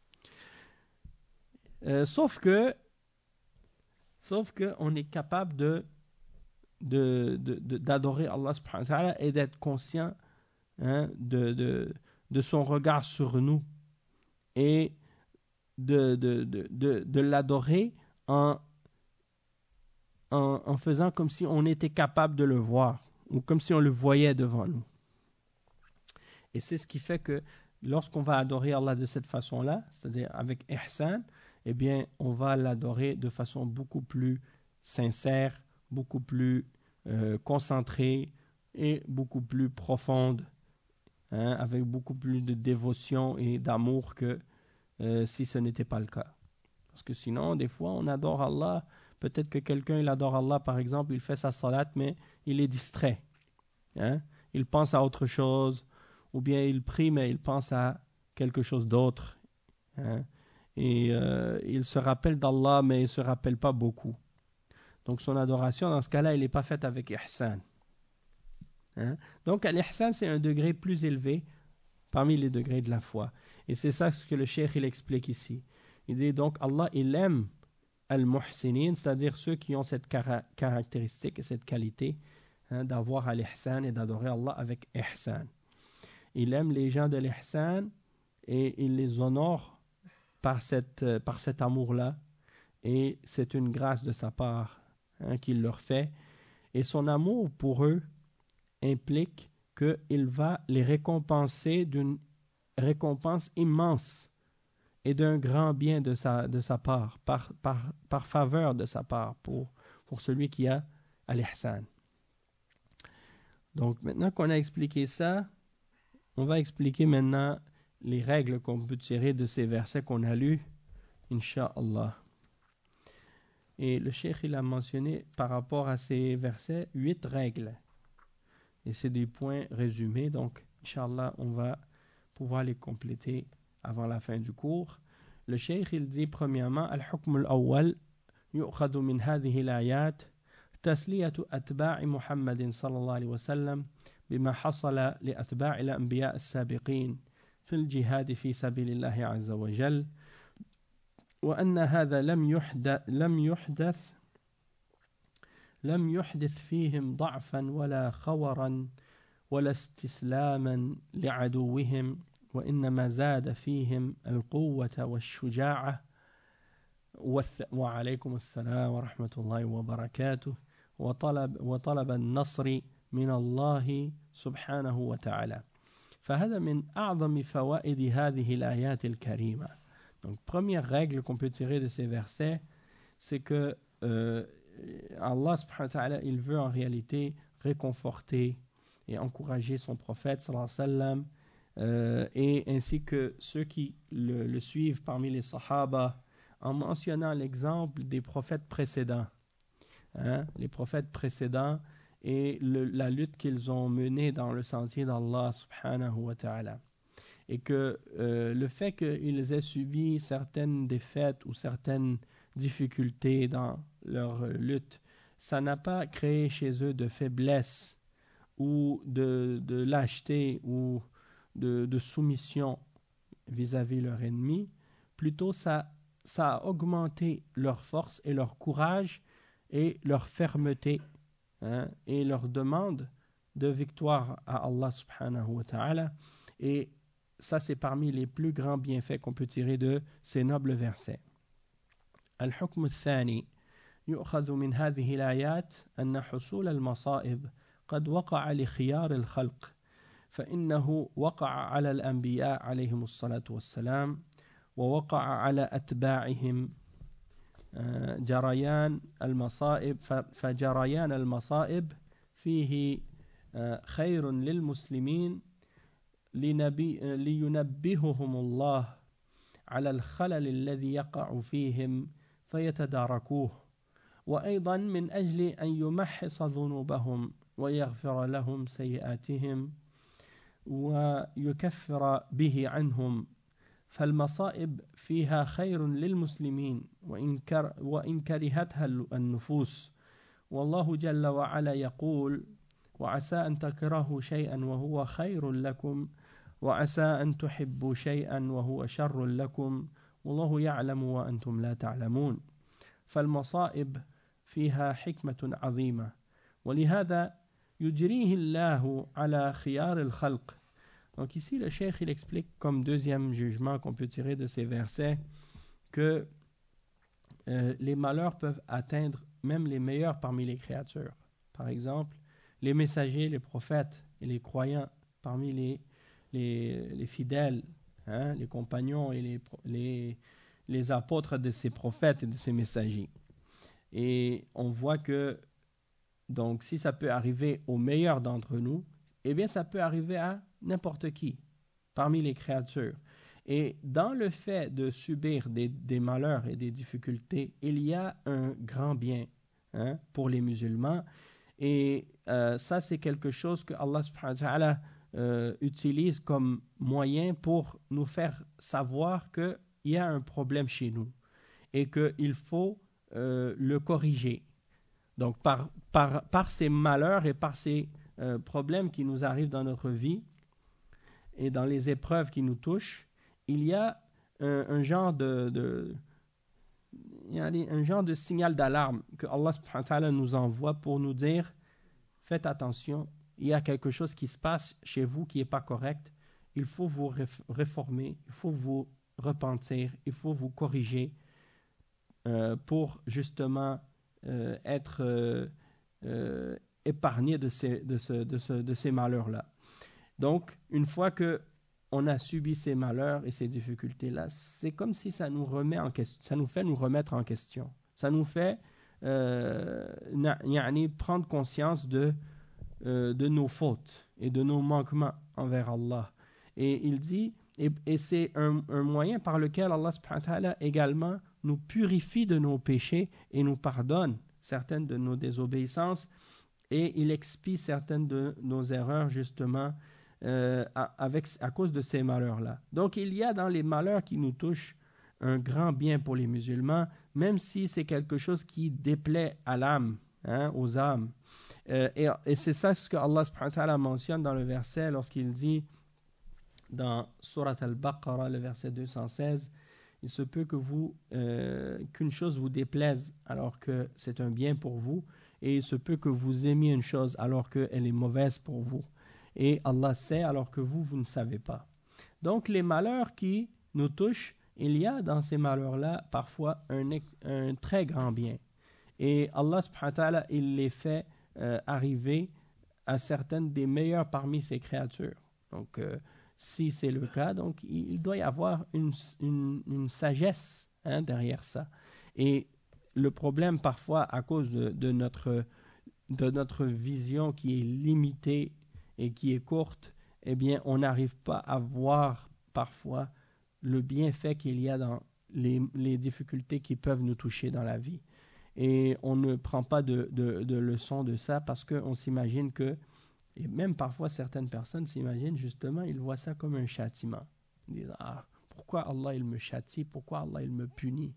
Sauf que on est capable d'adorer Allah subhanahu wa ta'ala et d'être conscient, hein, de son regard sur nous et de l'adorer en faisant comme si on était capable de le voir ou comme si on le voyait devant nous. Et c'est ce qui fait que lorsqu'on va adorer Allah de cette façon-là, c'est-à-dire avec ihsan, eh bien, on va l'adorer de façon beaucoup plus sincère, beaucoup plus concentrée et beaucoup plus profonde, hein, avec beaucoup plus de dévotion et d'amour que si ce n'était pas le cas. Parce que sinon, des fois, on adore Allah. Peut-être que quelqu'un, il adore Allah, par exemple, il fait sa salat, mais il est distrait. Hein? Il pense à autre chose, ou bien il prie, mais il pense à quelque chose d'autre. Hein? Et il se rappelle d'Allah, mais il ne se rappelle pas beaucoup. Donc son adoration, dans ce cas-là, elle n'est pas faite avec ihsan. Hein? Donc l'ihsan, c'est un degré plus élevé parmi les degrés de la foi. Et c'est ça ce que le cheikh il explique ici. Il dit donc Allah, il aime al-muhsinin, c'est-à-dire ceux qui ont cette caractéristique et cette qualité, hein, d'avoir al-ihsan et d'adorer Allah avec ihsan. Il aime les gens de l'ihsan et il les honore par cet amour-là, et c'est une grâce de sa part, hein, qu'il leur fait, et son amour pour eux implique qu'il va les récompenser d'une récompense immense et d'un grand bien de sa part, par faveur de sa part pour celui qui a al-ihsan. Donc maintenant qu'on a expliqué ça, on va expliquer maintenant les règles qu'on peut tirer de ces versets qu'on a lus, Inch'Allah. Et le cheikh, il a mentionné par rapport à ces versets 8 règles. Et c'est des points résumés, donc Inch'Allah, on va pouvoir les compléter avant la fin du cours. Le cheikh, il dit premièrement, Al-Hukm al-Awwal yu'khadu min hadhihi al-ayat tasliyatu atba'i Muhammadin sallallahu alayhi wa sallam bima hasala li atba'i al-anbiya as-sabiqin في الجهاد في سبيل الله عز وجل وأن هذا لم يحدث فيهم ضعفا ولا خورا ولا استسلاما لعدوهم وإنما زاد فيهم القوة والشجاعة وعليكم السلام ورحمة الله وبركاته وطلب النصر من الله سبحانه وتعالى. فهذا من أعظم فوائد هذه الآيات الكريمة. Donc, première règle qu'on peut tirer de ces versets, c'est que Allah subhanahu wa ta'ala, il veut en réalité réconforter et encourager son prophète sallallahu alayhi wa sallam, et ainsi que ceux qui le suivent parmi les sahaba, en mentionnant l'exemple des prophètes précédents. Hein, les prophètes précédents et la lutte qu'ils ont menée dans le sentier d'Allah subhanahu wa ta'ala. Et que le fait qu'ils aient subi certaines défaites ou certaines difficultés dans leur lutte, ça n'a pas créé chez eux de faiblesse ou de lâcheté ou de soumission vis-à-vis leur ennemi. Plutôt, ça a augmenté leur force et leur courage et leur fermeté, hein, et leur demande de victoire à Allah subhanahu wa ta'ala. Et ça, c'est parmi les plus grands bienfaits qu'on peut tirer de ces nobles versets. الحكم الثاني يؤخذ من هذه الآيات أن حصول المصائب قد وقع لخيار الخلق فإنه وقع على الأنبياء عليهم الصلاة والسلام ووقع على أتباعهم جريان المصائب فجريان المصائب فيه خير للمسلمين لينبههم الله على الخلل الذي يقع فيهم فيتداركوه وأيضا من أجل أن يمحص ذنوبهم ويغفر لهم سيئاتهم ويكفر به عنهم فالمصائب فيها خير للمسلمين وإن كرهتها النفوس والله جل وعلا يقول وعسى أن تكرهوا شيئا وهو خير لكم وعسى أن تحبوا شيئا وهو شر لكم والله يعلم وأنتم لا تعلمون فالمصائب فيها حكمة عظيمة ولهذا يجريه الله على خيار الخلق. Donc ici le cheikh il explique comme deuxième jugement qu'on peut tirer de ces versets que les malheurs peuvent atteindre même les meilleurs parmi les créatures. Par exemple, les messagers, les prophètes et les croyants parmi les fidèles, hein, les compagnons et les apôtres de ces prophètes et de ces messagers. Et on voit que donc si ça peut arriver aux meilleurs d'entre nous, eh bien ça peut arriver à n'importe qui parmi les créatures. Et dans le fait de subir des malheurs et des difficultés, il y a un grand bien, hein, pour les musulmans. Et ça, c'est quelque chose que Allah subhanahu wa ta'ala utilise comme moyen pour nous faire savoir qu'il y a un problème chez nous et qu'il faut le corriger. Donc, par ces malheurs et par ces problèmes qui nous arrivent dans notre vie et dans les épreuves qui nous touchent, il y a un genre de signal d'alarme que Allah subhanahu wa ta'ala nous envoie pour nous dire faites attention, il y a quelque chose qui se passe chez vous qui n'est pas correct, il faut vous réformer, il faut vous repentir, il faut vous corriger pour justement être épargné de ces malheurs-là. Donc, une fois que on a subi ces malheurs et ces difficultés-là, c'est comme si ça nous remet en question, ça nous fait nous remettre en question. Ça nous fait prendre conscience de nos fautes et de nos manquements envers Allah. Et il dit, et c'est un moyen par lequel Allah subhanahu wa ta'ala également nous purifie de nos péchés et nous pardonne certaines de nos désobéissances et il expie certaines de nos erreurs justement à cause de ces malheurs-là. Donc il y a dans les malheurs qui nous touchent un grand bien pour les musulmans, même si c'est quelque chose qui déplaît à l'âme, hein, aux âmes. Et c'est ça ce que Allah subhanahu wa ta'ala mentionne dans le verset lorsqu'il dit dans Surat al-Baqarah, le verset 216, il se peut qu'une chose vous déplaise alors que c'est un bien pour vous, et il se peut que vous aimiez une chose alors qu'elle est mauvaise pour vous. Et Allah sait alors que vous ne savez pas. Donc les malheurs qui nous touchent, il y a dans ces malheurs-là parfois un très grand bien. Et Allah subhanahu wa ta'ala, il les fait arriver à certaines des meilleures parmi ses créatures. Donc si c'est le cas, donc il doit y avoir une sagesse, hein, derrière ça. Et le problème parfois à cause de notre vision qui est limitée et qui est courte, eh bien on n'arrive pas à voir parfois le bienfait qu'il y a dans les difficultés qui peuvent nous toucher dans la vie. Et on ne prend pas de leçon de ça parce qu'on s'imagine que, et même parfois certaines personnes s'imaginent justement, ils voient ça comme un châtiment. Ils disent, pourquoi Allah il me châtie, pourquoi Allah il me punit.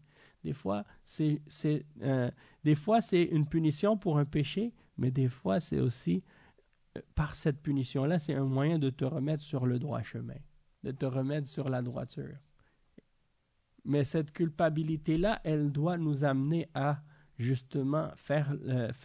Des fois, c'est une punition pour un péché, mais des fois, c'est aussi, par cette punition-là, c'est un moyen de te remettre sur le droit chemin, de te remettre sur la droiture. Mais cette culpabilité-là, elle doit nous amener à justement faire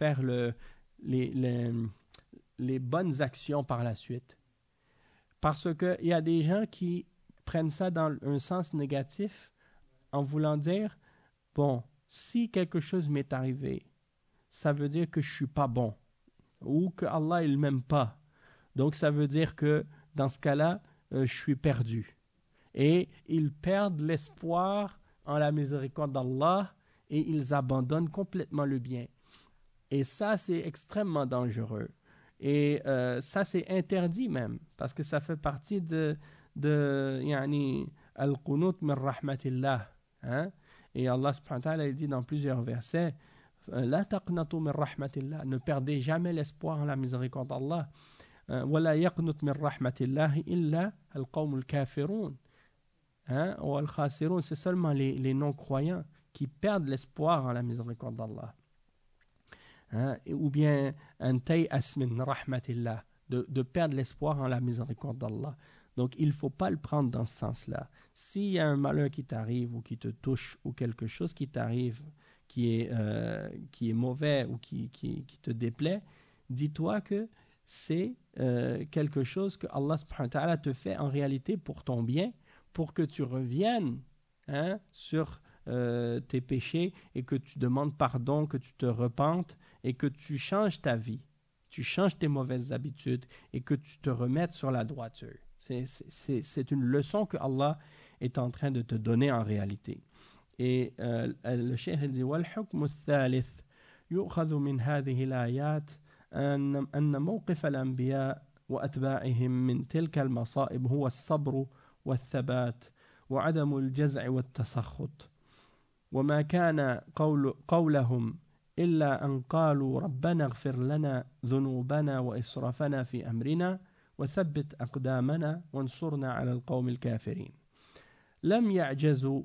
les bonnes actions par la suite. Parce qu'il y a des gens qui prennent ça dans un sens négatif en voulant dire, bon, si quelque chose m'est arrivé, ça veut dire que je ne suis pas bon ou que Allah il m'aime pas. Donc ça veut dire que dans ce cas-là, je suis perdu. Et ils perdent l'espoir en la miséricorde d'Allah et ils abandonnent complètement le bien. Et ça, c'est extrêmement dangereux. Et ça, c'est interdit même, parce que ça fait partie de yani, al-qunut min rahmatillah. Hein? Et Allah subhanahu wa ta'ala dit dans plusieurs versets, la taqnatu min rahmatillah, ne perdez jamais l'espoir en la miséricorde d'Allah. Wala yaqnut min rahmatillah illa al-qawm al-kafirun. Ou al-khasirun, c'est seulement les non-croyants qui perdent l'espoir en la miséricorde d'Allah. Ou bien de perdre l'espoir en la miséricorde d'Allah. Donc il ne faut pas le prendre dans ce sens-là. S'il y a un malheur qui t'arrive ou qui te touche ou quelque chose qui t'arrive qui est mauvais ou qui te déplaît, dis-toi que c'est quelque chose que Allah subhanahu wa ta'ala te fait en réalité pour ton bien, pour que tu reviennes sur tes péchés et que tu demandes pardon, que tu te repentes et que tu changes ta vie, tu changes tes mauvaises habitudes et que tu te remettes sur la droiture. C'est une leçon que Allah est en train de te donner en réalité. Et le cheikh dit والحكم الثالث يؤخذ من هذه الآيات أن موقف الأنبياء وأتباعهم من تلك المصائب هو الصبر والثبات وعدم الجزع والتسخط وما كان قولهم إلا أن قالوا ربنا اغفر لنا ذنوبنا وإسرافنا في أمرنا وثبت أقدامنا وانصرنا على القوم الكافرين لم يعجزوا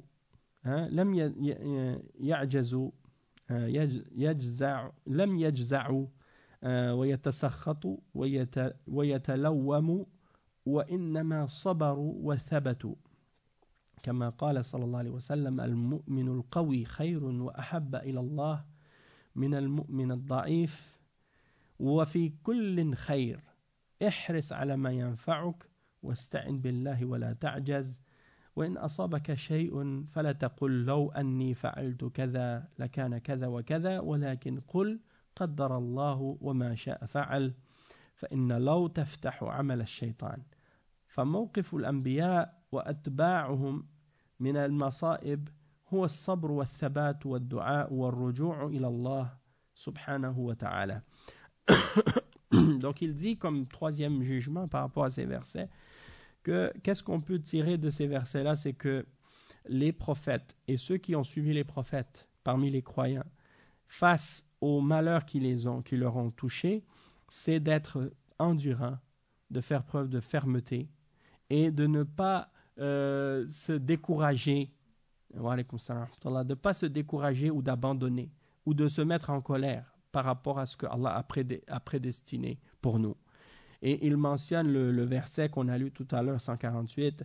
لم يجزعوا ويتسخطوا ويتلوموا وإنما صبروا وثبتوا كما قال صلى الله عليه وسلم المؤمن القوي خير وأحب إلى الله من المؤمن الضعيف وفي كل خير احرص على ما ينفعك واستعن بالله ولا تعجز وإن أصابك شيء فلا تقل لو أني فعلت كذا لكان كذا وكذا ولكن قل قدر الله وما شاء فعل فإن لو تفتح عمل الشيطان فموقف الأنبياء وأتباعهم من المصائب هو الصبر والثبات والدعاء والرجوع إلى الله سبحانه وتعالى. Donc il dit comme troisième jugement par rapport à ces versets que qu'est-ce qu'on peut tirer de ces versets-là, c'est que les prophètes et ceux qui ont suivi les prophètes parmi les croyants face aux malheurs qui leur ont touchés, c'est d'être endurant, de faire preuve de fermeté et de ne pas se décourager, de ne pas se décourager ou d'abandonner ou de se mettre en colère par rapport à ce que Allah a prédestiné pour nous. Et il mentionne le verset qu'on a lu tout à l'heure, 148,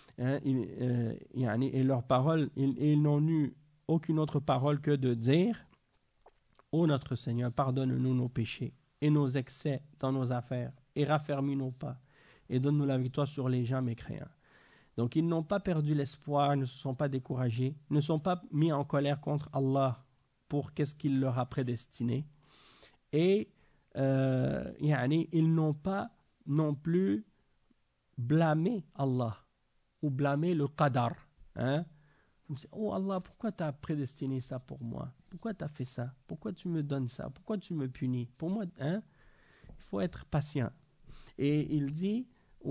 et leurs paroles, ils n'ont eu aucune autre parole que de dire « Ô notre Seigneur, pardonne-nous nos péchés et nos excès dans nos affaires, et raffermis nos pas, et donne-nous la victoire sur les gens mécréants. » Donc ils n'ont pas perdu l'espoir, ne se sont pas découragés, ne sont pas mis en colère contre Allah pour qu'est-ce qu'il leur a prédestiné. Et ils n'ont pas non plus blâmé Allah ou blâmé le qadar. Oh Allah, pourquoi tu as prédestiné ça pour moi? Pourquoi tu as fait ça? Pourquoi tu me donnes ça? Pourquoi tu me punis? Pour moi, il faut être patient. Et il dit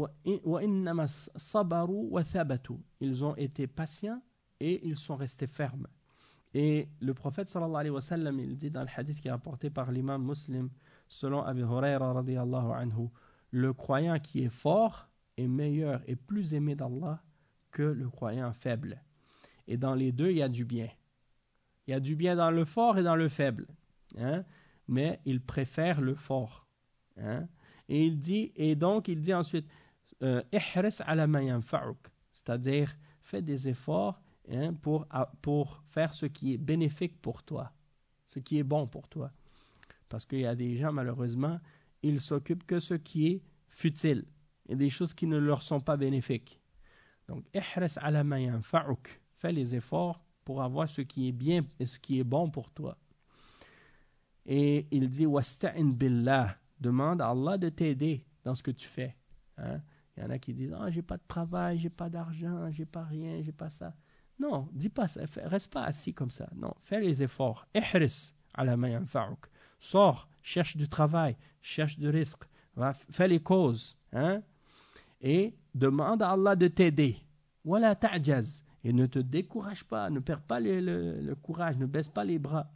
ils ont été patients et ils sont restés fermes. Et le prophète sallallahu alayhi wa sallam, il dit dans le hadith qui est rapporté par l'imam Muslim, selon Abu Huraira radiyallahu anhu, le croyant qui est fort est meilleur et plus aimé d'Allah que le croyant faible. Et dans les deux, il y a du bien. Il y a du bien dans le fort et dans le faible. Hein? Mais il préfère le fort. Hein? Et donc il dit ensuite, ihris ala ma yanfa'uk, c'est-à-dire fais des efforts, hein, pour faire ce qui est bénéfique pour toi, ce qui est bon pour toi. Parce qu'il y a des gens, malheureusement, ils s'occupent que ce qui est futile et des choses qui ne leur sont pas bénéfiques. Donc, ihris ala ma yanfa'uk, fais les efforts pour avoir ce qui est bien et ce qui est bon pour toi. Et il dit, wasta'in billah, demande à Allah de t'aider dans ce que tu fais. Hein? Il y en a qui disent, j'ai pas de travail, j'ai pas d'argent, j'ai pas rien, j'ai pas ça. Non, dis pas ça, reste pas assis comme ça. Non, fais les efforts. Ihris ala ma yanfa'uk. Sors, cherche du travail, cherche du risque, fais les causes. Hein? Et demande à Allah de t'aider. Wala ta'jaz. Et ne te décourage pas, ne perds pas le courage, ne baisse pas les bras.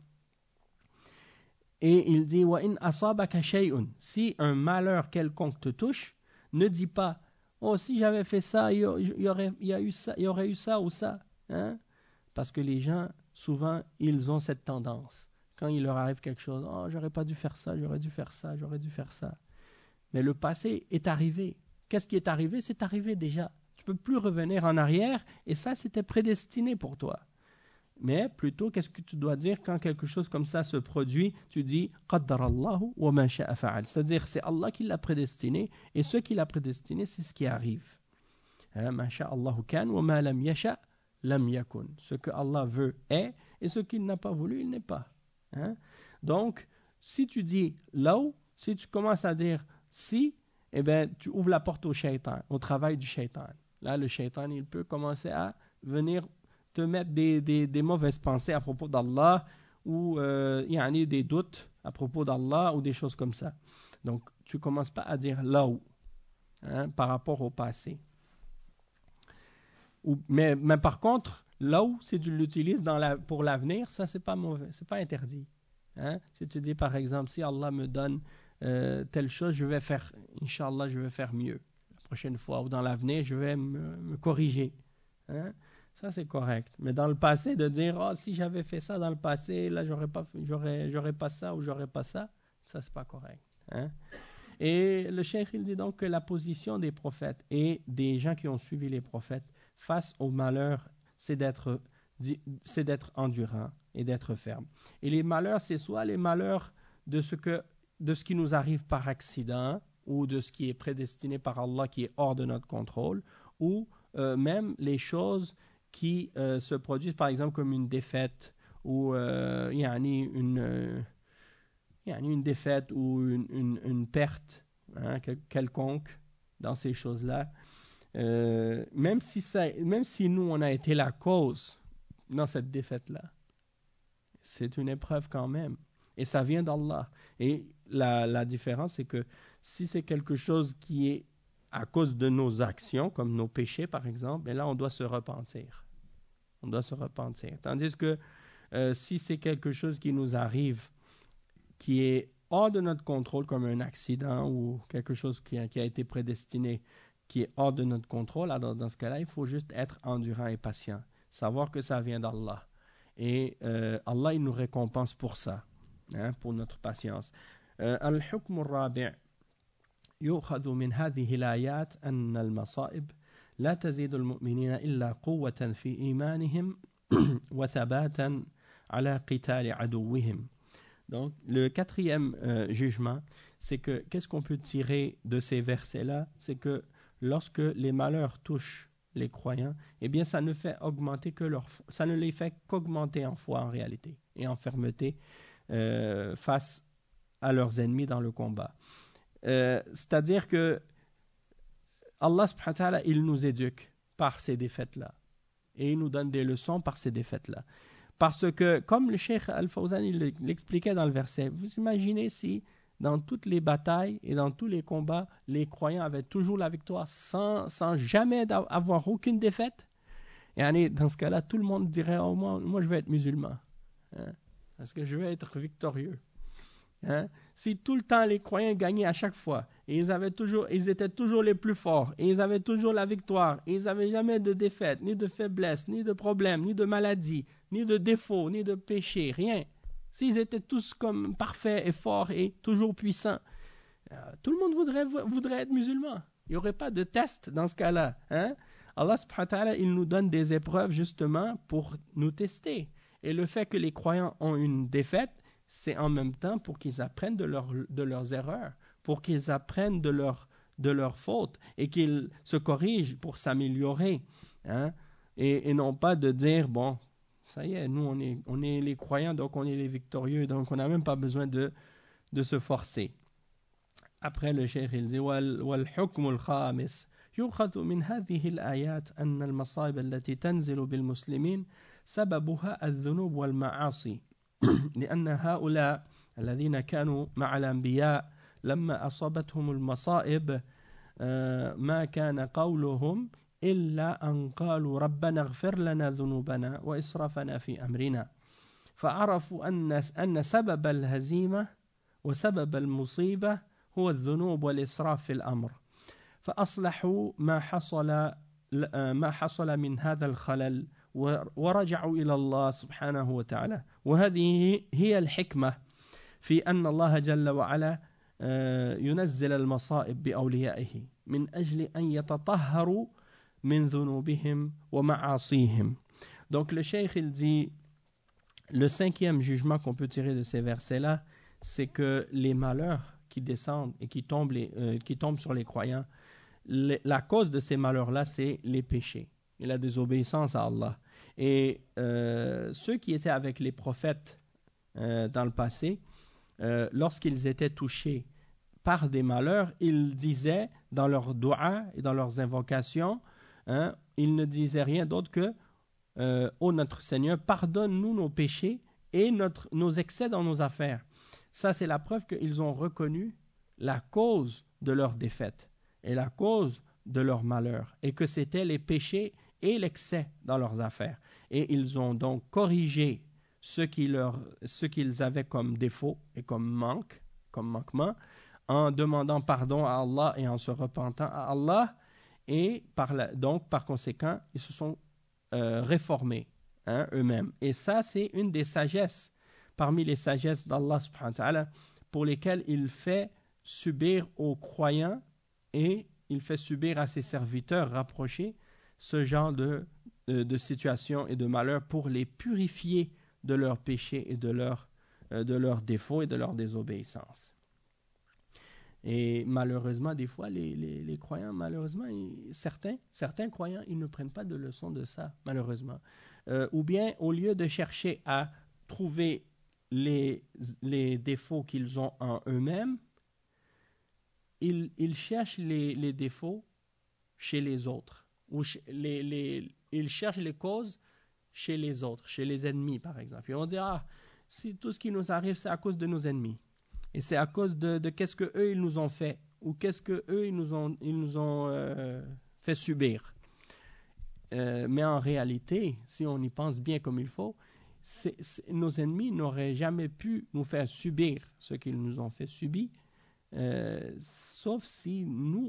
Et il dit, wa in asabaka shay'un, si un malheur quelconque te touche, ne dis pas, si j'avais fait ça, il y aurait eu ça ou ça. Hein? Parce que les gens, souvent, ils ont cette tendance. Quand il leur arrive quelque chose, j'aurais pas dû faire ça, j'aurais dû faire ça, j'aurais dû faire ça. Mais le passé est arrivé. Qu'est-ce qui est arrivé? C'est arrivé déjà. Tu peux plus revenir en arrière et ça, c'était prédestiné pour toi. Mais plutôt, qu'est-ce que tu dois dire quand quelque chose comme ça se produit? Tu dis « Qaddarallahu wa ma sha'a fa'al ». C'est-à-dire, c'est Allah qui l'a prédestiné et ce qu'il a prédestiné, c'est ce qui arrive. « Ma sha'allahu kan wa ma lam yasha' lam yakun ». Ce que Allah veut est et ce qu'il n'a pas voulu, il n'est pas. Hein? Donc, si tu dis « law », si tu commences à dire « si », eh bien, tu ouvres la porte au shaitan, au travail du shaitan. Là, le shaitan, il peut commencer à venir te mettre des mauvaises pensées à propos d'Allah ou des doutes à propos d'Allah ou des choses comme ça. Donc, tu ne commences pas à dire là où, hein, par rapport au passé. Mais par contre, là où, si tu l'utilises pour l'avenir, ça, c'est pas mauvais, c'est pas interdit. Hein? Si tu dis, par exemple, si Allah me donne telle chose, je vais faire, Inch'Allah, je vais faire mieux. La prochaine fois ou dans l'avenir, je vais me corriger. Hein? Ça, c'est correct. Mais dans le passé, de dire, si j'avais fait ça dans le passé, là, j'aurais pas ça ou j'aurais pas ça, ça, c'est pas correct. Hein? Et le cheikh, il dit donc que la position des prophètes et des gens qui ont suivi les prophètes face au malheur, c'est d'être endurant et d'être ferme. Et les malheurs, c'est soit les malheurs de ce qui nous arrive par accident ou de ce qui est prédestiné par Allah qui est hors de notre contrôle, ou même les choses qui se produisent, par exemple, comme une défaite ou une défaite ou une perte, hein, quelconque dans ces choses-là. Même si nous, on a été la cause dans cette défaite-là, c'est une épreuve quand même. Et ça vient d'Allah. Et la différence, c'est que si c'est quelque chose qui est à cause de nos actions, comme nos péchés, par exemple, et là, on doit se repentir. On doit se repentir. Tandis que si c'est quelque chose qui nous arrive, qui est hors de notre contrôle, comme un accident ou quelque chose qui a été prédestiné, qui est hors de notre contrôle, alors dans ce cas-là, il faut juste être endurant et patient. Savoir que ça vient d'Allah. Et Allah, il nous récompense pour ça, hein, pour notre patience. Al-hukm al-rabi' يؤخذ من هذه الآيات أن المصائب لا تزيد المؤمنين إلا قوة في إيمانهم وثباتا على قتال عدوهم. Donc, le quatrième jugement, c'est que, qu'est-ce qu'on peut tirer de ces versets-là? C'est que lorsque les malheurs touchent les croyants, eh bien, ça ne les fait qu'augmenter en foi en réalité et en fermeté face à leurs ennemis dans le combat. C'est-à-dire que Allah subhanahu wa ta'ala, il nous éduque par ces défaites-là et il nous donne des leçons par ces défaites-là. Parce que, comme le Cheikh Al-Fawzan l'expliquait dans le verset, vous imaginez si dans toutes les batailles et dans tous les combats, les croyants avaient toujours la victoire sans jamais avoir aucune défaite. Et dans ce cas-là, tout le monde dirait, moi je vais être musulman, hein, parce que je vais être victorieux. Hein? Si tout le temps les croyants gagnaient à chaque fois, et ils étaient toujours les plus forts, et ils avaient toujours la victoire, et ils n'avaient jamais de défaite, ni de faiblesse, ni de problème, ni de maladie, ni de défauts, ni de péchés, rien. S'ils étaient tous comme parfaits et forts et toujours puissants, tout le monde voudrait être musulman. Il n'y aurait pas de test dans ce cas-là. Hein? Allah subhanahu wa ta'ala, il nous donne des épreuves justement pour nous tester. Et le fait que les croyants ont une défaite, c'est en même temps pour qu'ils apprennent de leurs erreurs, pour qu'ils apprennent de leurs fautes et qu'ils se corrigent pour s'améliorer. Hein? Et non pas de dire, bon, ça y est, nous on est les croyants, donc on est les victorieux, donc on n'a même pas besoin de se forcer. Après le cheikh il dit والحكم الخامس يؤخذ من هذه الآيات أن المصائب التي تنزل بالمسلمين سببها الذنوب والمعاصي لأن هؤلاء الذين كانوا مع الأنبياء لما أصابتهم المصائب ما كان قولهم إلا أن قالوا ربنا اغفر لنا ذنوبنا وإسرافنا في أمرنا فعرفوا أن سبب الهزيمة وسبب المصيبة هو الذنوب والإسراف في الأمر فأصلحوا ما حصل من هذا الخلل ورجعوا إلى الله سبحانه وتعالى وهذه هي الحكمة في أن الله جل وعلا ينزل المصائب بأوليائه من أجل أن يتطهروا من ذنوبهم ومعاصيهم. Donc le cheikh il dit le cinquième jugement qu'on peut tirer de ces versets-là, c'est que les malheurs qui descendent et qui tombent sur les croyants, la cause de ces malheurs-là, c'est les péchés et la désobéissance à Allah. Et ceux qui étaient avec les prophètes dans le passé, lorsqu'ils étaient touchés par des malheurs, ils disaient dans leurs doigts et dans leurs invocations, hein, ils ne disaient rien d'autre que ô notre Seigneur, pardonne-nous nos péchés et nos excès dans nos affaires. Ça, c'est la preuve qu'ils ont reconnu la cause de leur défaite et la cause de leur malheur, et que c'était les péchés et l'excès dans leurs affaires. Et ils ont donc corrigé ce qu'ils avaient comme défaut et comme manquement, en demandant pardon à Allah et en se repentant à Allah, et donc par conséquent, ils se sont réformés eux-mêmes. Et ça, c'est une des sagesses, parmi les sagesses d'Allah subhanahu wa ta'ala, pour lesquelles il fait subir aux croyants et il fait subir à ses serviteurs rapprochés ce genre de situation et de malheur pour les purifier de leurs péchés et de leurs défauts et de leur désobéissance. Et malheureusement, des fois, les croyants, malheureusement, certains croyants, ils ne prennent pas de leçon de ça, malheureusement. Ou bien, au lieu de chercher à trouver les défauts qu'ils ont en eux-mêmes, ils cherchent les défauts chez les autres. Ou ils cherchent les causes chez les autres, chez les ennemis, par exemple. Ils vont dire, si tout ce qui nous arrive, c'est à cause de nos ennemis. Et c'est à cause de qu'est-ce qu'eux, ils nous ont fait, ou qu'est-ce qu'eux, ils nous ont fait subir. Mais en réalité, si on y pense bien comme il faut, nos ennemis n'auraient jamais pu nous faire subir ce qu'ils nous ont fait subir, sauf si nous,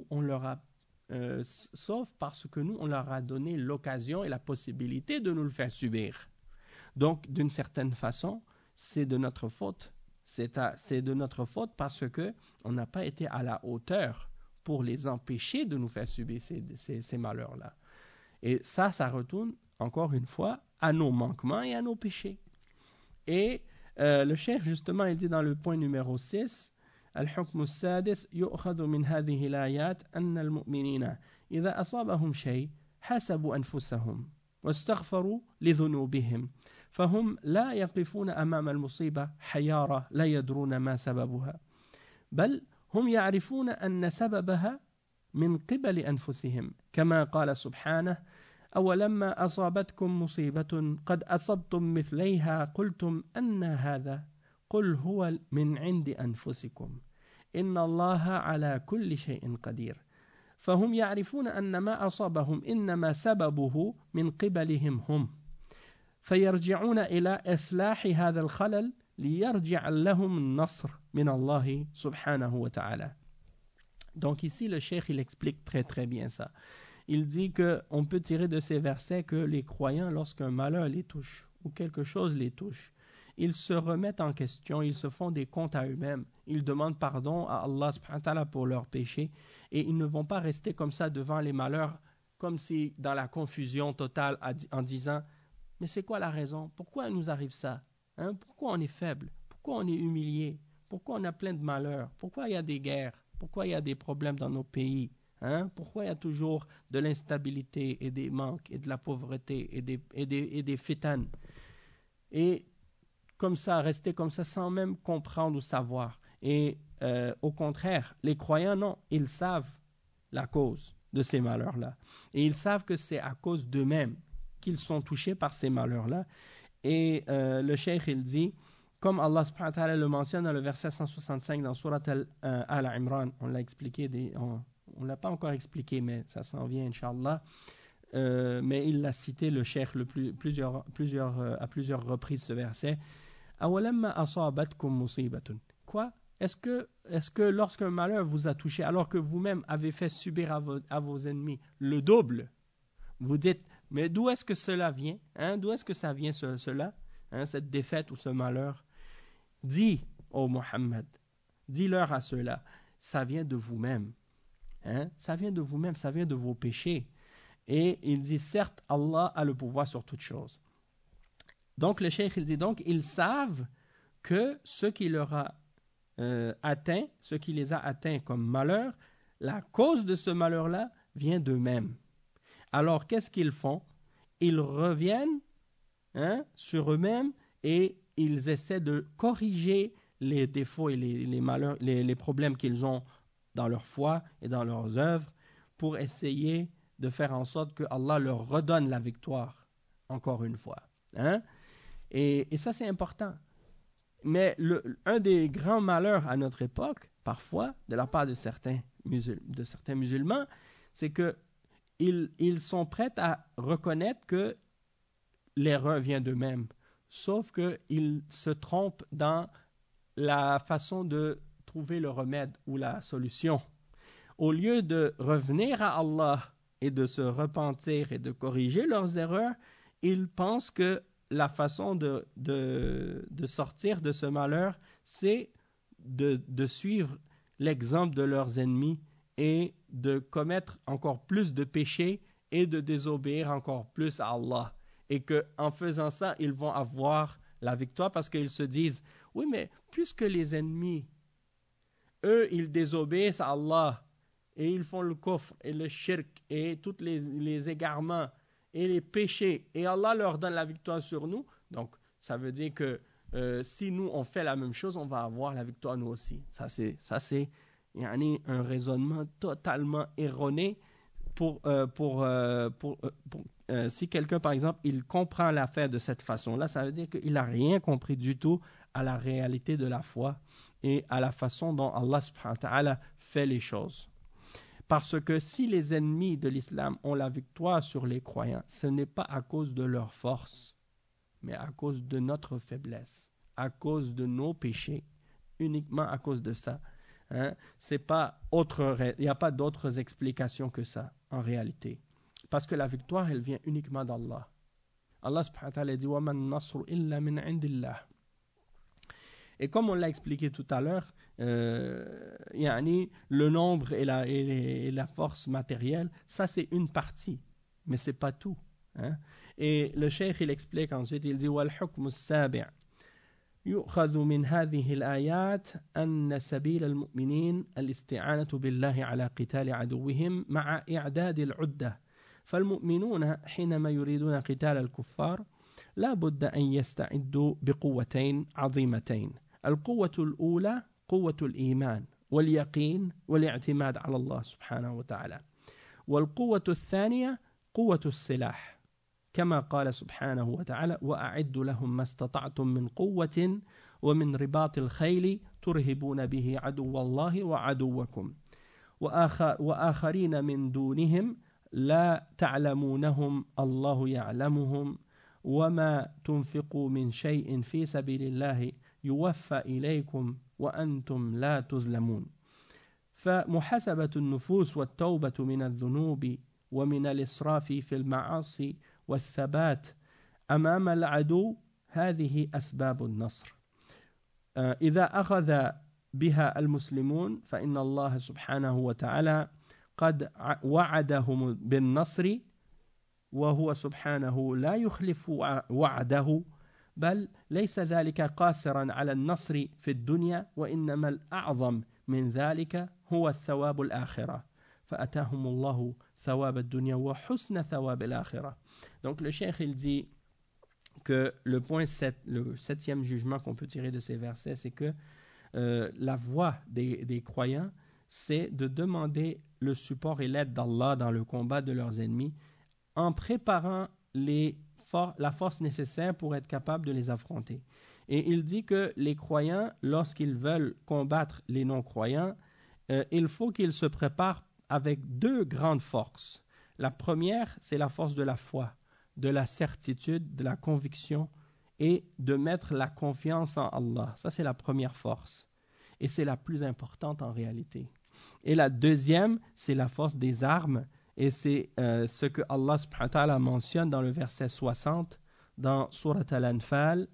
sauf parce que nous, on leur a donné l'occasion et la possibilité de nous le faire subir. Donc, d'une certaine façon, c'est de notre faute. C'est de notre faute parce que on n'a pas été à la hauteur pour les empêcher de nous faire subir ces malheurs-là. Et ça retourne encore une fois à nos manquements et à nos péchés. Et le cheikh, justement, il dit dans le point numéro 6, الحكم السادس يؤخذ من هذه الآيات أن المؤمنين إذا أصابهم شيء حاسبوا أنفسهم واستغفروا لذنوبهم فهم لا يقفون أمام المصيبة حيارى لا يدرون ما سببها بل هم يعرفون أن سببها من قبل أنفسهم كما قال سبحانه أولما أصابتكم مصيبة قد أصبتم مثليها قلتم أن هذا قل هو من عند أنفسكم إن الله على كل شيء قدير فهم يعرفون أن ما أصابهم إنما سببه من قبلهم هم فيرجعون إلى إصلاح هذا الخلل ليرجع لهم النصر من الله سبحانه وتعالى. Donc ici le cheikh il explique très très bien ça. Il dit qu'on peut tirer de ces versets que les croyants, lorsqu'un malheur les touche ou quelque chose les touche, ils se remettent en question, ils se font des comptes à eux-mêmes, ils demandent pardon à Allah subhanahu wa ta'ala pour leurs péchés et ils ne vont pas rester comme ça devant les malheurs, comme si dans la confusion totale en disant « Mais c'est quoi la raison? Pourquoi nous arrive ça? Pourquoi on est faible? Pourquoi on est humilié? Pourquoi on a plein de malheurs? Pourquoi il y a des guerres? Pourquoi il y a des problèmes dans nos pays? Pourquoi il y a toujours de l'instabilité et des manques et de la pauvreté et des fitanes? » Et comme ça, rester comme ça sans même comprendre ou savoir. Et au contraire, les croyants, non, ils savent la cause de ces malheurs-là. Et ils savent que c'est à cause d'eux-mêmes qu'ils sont touchés par ces malheurs-là. Et le cheikh, il dit, comme Allah subhanahu wa ta'ala le mentionne dans le verset 165 dans Surat Al-Imran, on l'a expliqué, on ne l'a pas encore expliqué, mais ça s'en vient, Inch'Allah. Mais il l'a cité, le cheikh, à plusieurs reprises, ce verset. Quoi? Est-ce que lorsqu'un malheur vous a touché, alors que vous-même avez fait subir à vos ennemis le double, vous dites, mais d'où est-ce que cela vient? D'où est-ce que ça vient cela? Cette défaite ou ce malheur? Dis, ô Mohammed, dis-leur à ceux-là, ça vient de vous-même. Ça vient de vous-même, ça vient de vos péchés. Et il dit, certes, Allah a le pouvoir sur toutes choses. Donc le cheikh, il dit donc, ils savent que ce qui leur a atteint, ce qui les a atteints comme malheur, la cause de ce malheur-là vient d'eux-mêmes. Alors qu'est-ce qu'ils font? Ils reviennent sur eux-mêmes et ils essaient de corriger les défauts et les malheurs, les problèmes qu'ils ont dans leur foi et dans leurs œuvres pour essayer de faire en sorte que Allah leur redonne la victoire, encore une fois. Et ça, c'est important. Mais un des grands malheurs à notre époque, parfois, de la part de certains musulmans, c'est qu'ils sont prêts à reconnaître que l'erreur vient d'eux-mêmes. Sauf qu'ils se trompent dans la façon de trouver le remède ou la solution. Au lieu de revenir à Allah et de se repentir et de corriger leurs erreurs, ils pensent que la façon de sortir de ce malheur, c'est de suivre l'exemple de leurs ennemis et de commettre encore plus de péchés et de désobéir encore plus à Allah. Et qu'en faisant ça, ils vont avoir la victoire parce qu'ils se disent, oui, mais puisque les ennemis, eux, ils désobéissent à Allah et ils font le kufr et le shirk et tous les égarements et les péchés, et Allah leur donne la victoire sur nous, donc ça veut dire que si nous on fait la même chose, on va avoir la victoire nous aussi. Ça c'est un raisonnement totalement erroné si quelqu'un par exemple il comprend l'affaire de cette façon-là, ça veut dire qu'il n'a rien compris du tout à la réalité de la foi et à la façon dont Allah subhanahu wa ta'ala fait les choses. Parce que si les ennemis de l'islam ont la victoire sur les croyants, ce n'est pas à cause de leur force, mais à cause de notre faiblesse, à cause de nos péchés, uniquement à cause de ça. Il n'y a pas d'autres explications que ça, en réalité. Parce que la victoire, elle vient uniquement d'Allah. Allah subhanahu wa ta'ala dit « وَمَا النَّصْرُ إِلَّا مِنْ عِنْدِ اللَّهِ » Et comme on l'a expliqué tout à l'heure, le nombre et la force matérielle, ça c'est une partie, mais c'est pas tout. Et le cheikh il explique ensuite, il dit وَالْحُكْمُ السَّابِعُ يؤخذ من هذه الآيات أن سبيل المؤمنين الاستعانة بالله على قتال عدوهم مع إعداد العدة فالمؤمنون حينما يريدون قتال الكفار لا بد أن يستعدوا بقوتين عظيمتين. القوة الأولى قوة الإيمان واليقين والاعتماد على الله سبحانه وتعالى. والقوة الثانية قوة السلاح كما قال سبحانه وتعالى وأعدوا لهم ما استطعتم من قوة ومن رباط الخيل ترهبون به عدو الله وعدوكم وآخرين من دونهم لا تعلمونهم الله يعلمهم وما تنفقوا من شيء في سبيل الله يوفى إليكم وأنتم لا تظلمون. فمحاسبة النفوس والتوبة من الذنوب ومن الإسراف في المعاصي والثبات أمام العدو هذه أسباب النصر إذا أخذ بها المسلمون فإن الله سبحانه وتعالى قد وعدهم بالنصر وهو سبحانه لا يخلف وعده بل ليس ذلك قاصرا على النصر في الدنيا وإنما الأعظم من ذلك هو الثواب الآخرة فأتاهم الله ثواب الدنيا وحسن ثواب الآخرة. Donc le cheikh il dit que le point 7, le septième jugement qu'on peut tirer de ces versets, c'est que la voie des croyants, c'est de demander le support et l'aide d'Allah dans le combat de leurs ennemis en préparant la force nécessaire pour être capable de les affronter. Et il dit que les croyants, lorsqu'ils veulent combattre les non-croyants, il faut qu'ils se préparent avec deux grandes forces. La première, c'est la force de la foi, de la certitude, de la conviction et de mettre la confiance en Allah. Ça, c'est la première force. Et c'est la plus importante en réalité. Et la deuxième, c'est la force des armes. Et c'est ce que Allah subhanahu wa ta'ala mentionne dans le verset 60 dans Surat Al-Anfal.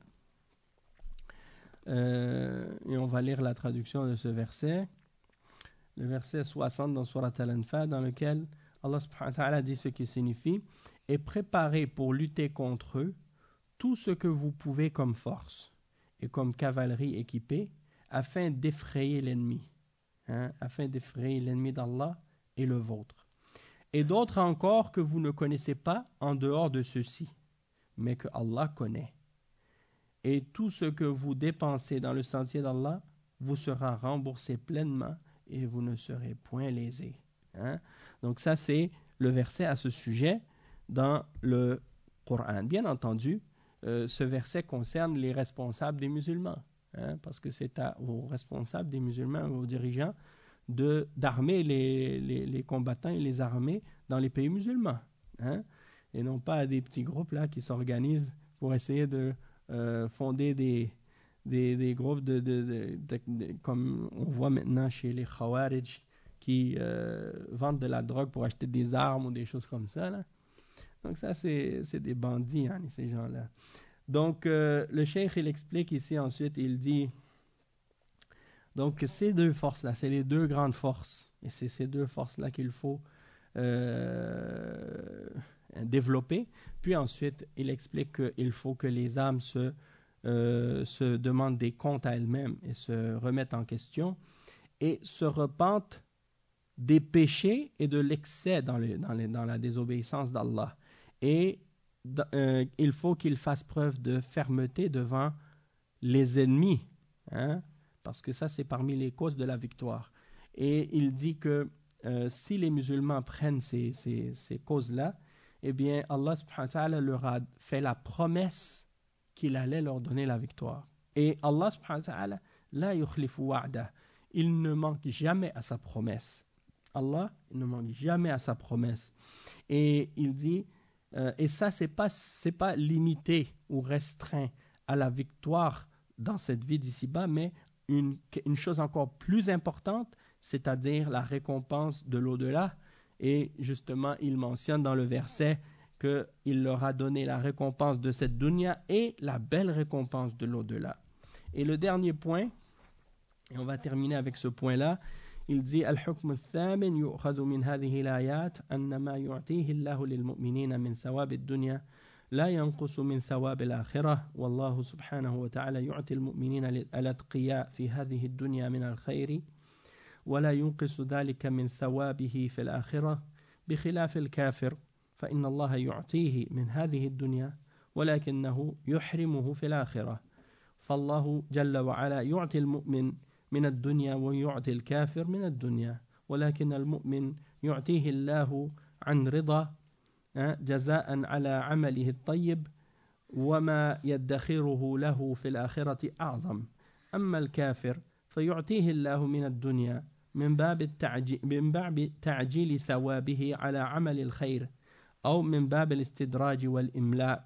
Et on va lire la traduction de ce verset. Le verset 60 dans Surat Al-Anfal dans lequel Allah subhanahu wa ta'ala dit ce qui signifie « Et préparez pour lutter contre eux tout ce que vous pouvez comme force et comme cavalerie équipée afin d'effrayer l'ennemi. » Afin d'effrayer l'ennemi d'Allah et le vôtre. Et d'autres encore que vous ne connaissez pas en dehors de ceux-ci, mais que Allah connaît. Et tout ce que vous dépensez dans le sentier d'Allah vous sera remboursé pleinement et vous ne serez point lésés. Donc ça, c'est le verset à ce sujet dans le Coran. Bien entendu, ce verset concerne les responsables des musulmans, parce que c'est aux responsables des musulmans, aux dirigeants, d'armer les combattants et les armer dans les pays musulmans, et non pas à des petits groupes là qui s'organisent pour essayer de fonder des groupes comme on voit maintenant chez les Khawarij qui vendent de la drogue pour acheter des armes ou des choses comme ça là. Donc ça c'est des bandits, ces gens-là. Donc le cheikh il explique ici ensuite, il dit donc ces deux forces-là, c'est les deux grandes forces. Et c'est ces deux forces-là qu'il faut développer. Puis ensuite, il explique qu'il faut que les âmes se demandent des comptes à elles-mêmes et se remettent en question et se repentent des péchés et de l'excès dans la désobéissance d'Allah. Et il faut qu'ils fassent preuve de fermeté devant les ennemis, parce que ça, c'est parmi les causes de la victoire. Et il dit que si les musulmans prennent ces causes-là, eh bien, Allah subhanahu wa ta'ala leur a fait la promesse qu'il allait leur donner la victoire. Et Allah subhanahu wa ta'ala, la yukhlifu wa'dah. Il ne manque jamais à sa promesse. Allah ne manque jamais à sa promesse. Et il dit, et ça, c'est pas limité ou restreint à la victoire dans cette vie d'ici-bas, mais une chose encore plus importante, c'est-à-dire la récompense de l'au-delà. Et justement, il mentionne dans le verset qu'il leur a donné la récompense de cette dunya et la belle récompense de l'au-delà. Et le dernier point, et on va terminer avec ce point-là, il dit Al-Hukm al-Thamin yu'khadhu min hadhihi al-ayat anna ma yu'tihi Allahu lil-mu'minina min thawab ad-dunya لا ينقص من ثواب الآخرة والله سبحانه وتعالى يعطي المؤمنين الأتقياء في هذه الدنيا من الخير ولا ينقص ذلك من ثوابه في الآخرة بخلاف الكافر فإن الله يعطيه من هذه الدنيا ولكنه يحرمه في الآخرة فالله جل وعلا يعطي المؤمن من الدنيا ويعطي الكافر من الدنيا ولكن المؤمن يعطيه الله عن رضا جزاء على عمله الطيب وما يدخره له في الآخرة أعظم أما الكافر فيعطيه الله من الدنيا من باب تعجيل ثوابه على عمل الخير أو من باب الاستدراج والإملاء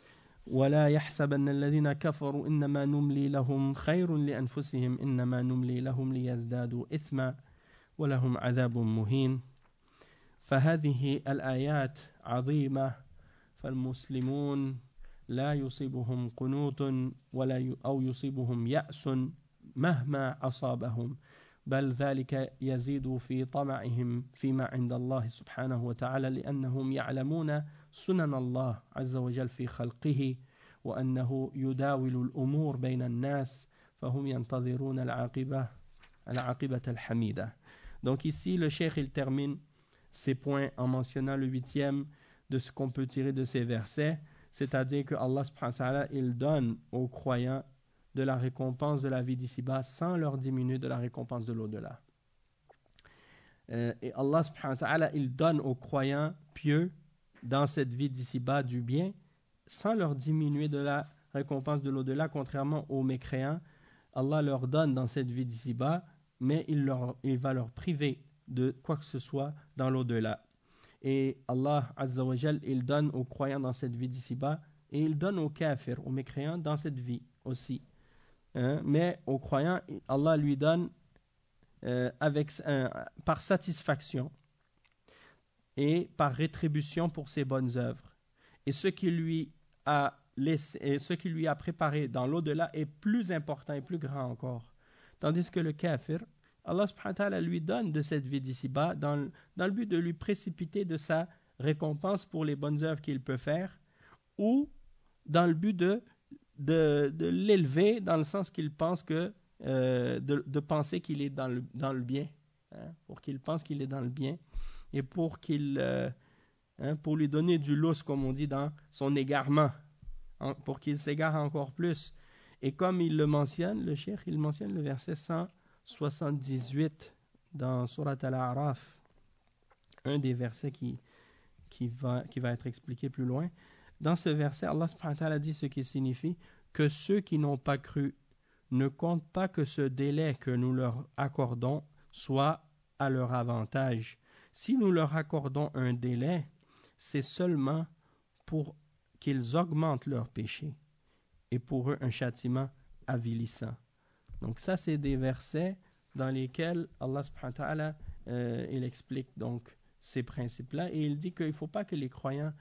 ولا يحسبن الذين كفروا إنما نملي لهم خير لأنفسهم إنما نملي لهم ليزدادوا إثما ولهم عذاب مهين فهذه الآيات عظيمة فالمسلمون لا يصيبهم قنوط أو يصيبهم يأس مهما أصابهم بل ذلك يزيد في طمعهم فيما عند الله سبحانه وتعالى لأنهم يعلمون سنن الله عز وجل في خلقه وأنه يداول الأمور بين الناس فهم ينتظرون العاقبة الحميدة. Donc ici le cheikh il termine ses points en mentionnant le 8e de ce qu'on peut tirer de ces versets, c'est-à-dire que Allah subhanahu wa ta'ala il donne aux croyants de la récompense de la vie d'ici-bas sans leur diminuer de la récompense de l'au-delà. Et Allah subhanahu wa ta'ala il donne aux croyants pieux dans cette vie d'ici-bas du bien sans leur diminuer de la récompense de l'au-delà, contrairement aux mécréants. Allah leur donne dans cette vie d'ici-bas, mais il va leur priver de quoi que ce soit dans l'au-delà. Et Allah Azza wa Jal, il donne aux croyants dans cette vie d'ici-bas, et il donne aux kafirs, aux mécréants dans cette vie aussi. Mais aux croyants, Allah lui donne par satisfaction et par rétribution pour ses bonnes œuvres. Et ce qui lui a préparé dans l'au-delà est plus important et plus grand encore. Tandis que le kafir, Allah subhanahu wa ta'ala lui donne de cette vie d'ici-bas dans le but de lui précipiter de sa récompense pour les bonnes œuvres qu'il peut faire, ou dans le but de l'élever dans le sens qu'il pense que de penser qu'il est dans le bien, pour qu'il pense qu'il est dans le bien et pour lui donner du lousse, comme on dit, dans son égarement, pour qu'il s'égare encore plus. Et comme il le mentionne, le cheikh, il mentionne le verset 178 dans Surat Al-A'raf, un des versets qui va être expliqué plus loin. Dans ce verset, Allah subhanahu wa ta'ala dit ce qui signifie que ceux qui n'ont pas cru ne comptent pas que ce délai que nous leur accordons soit à leur avantage. Si nous leur accordons un délai, c'est seulement pour qu'ils augmentent leur péché et pour eux un châtiment avilissant. Donc ça, c'est des versets dans lesquels Allah subhanahu wa ta'ala il explique donc ces principes-là, et il dit qu'il ne faut pas que les croyants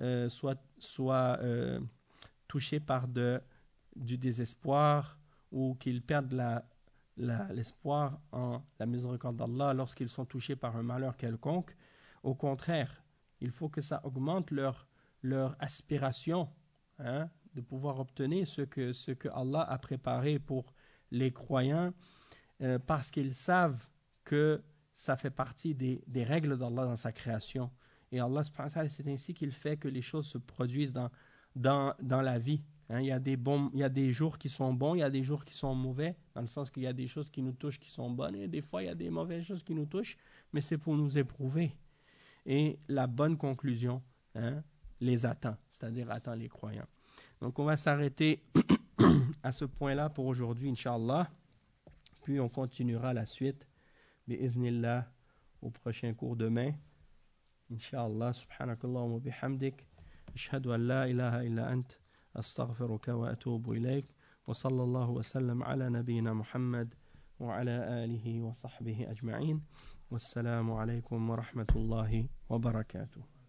soient touchés par du désespoir ou qu'ils perdent l'espoir en la miséricorde d'Allah lorsqu'ils sont touchés par un malheur quelconque. Au contraire, il faut que ça augmente leur aspiration de pouvoir obtenir ce que Allah a préparé pour les croyants, parce qu'ils savent que ça fait partie des règles d'Allah dans sa création. Et Allah subhanahu wa ta'ala, c'est ainsi qu'il fait que les choses se produisent dans la vie. Il y a des jours qui sont bons, il y a des jours qui sont mauvais, dans le sens qu'il y a des choses qui nous touchent qui sont bonnes, et des fois il y a des mauvaises choses qui nous touchent, mais c'est pour nous éprouver. Et la bonne conclusion les attend, c'est-à-dire attend les croyants. Donc on va s'arrêter à ce point-là pour aujourd'hui, Inch'Allah. Puis on continuera la suite, bi'iznillah, au prochain cours demain. Inch'Allah, subhanakallah wa bihamdik, ashhadu an la ilaha illa ant, astaghfiruka wa atubu ilayk, wa sallallahu wa sallam ala nabiyyina Muhammad wa ala alihi wa sahbihi ajma'in. Wassalamu alaykum wa rahmatullahi wa barakatuh.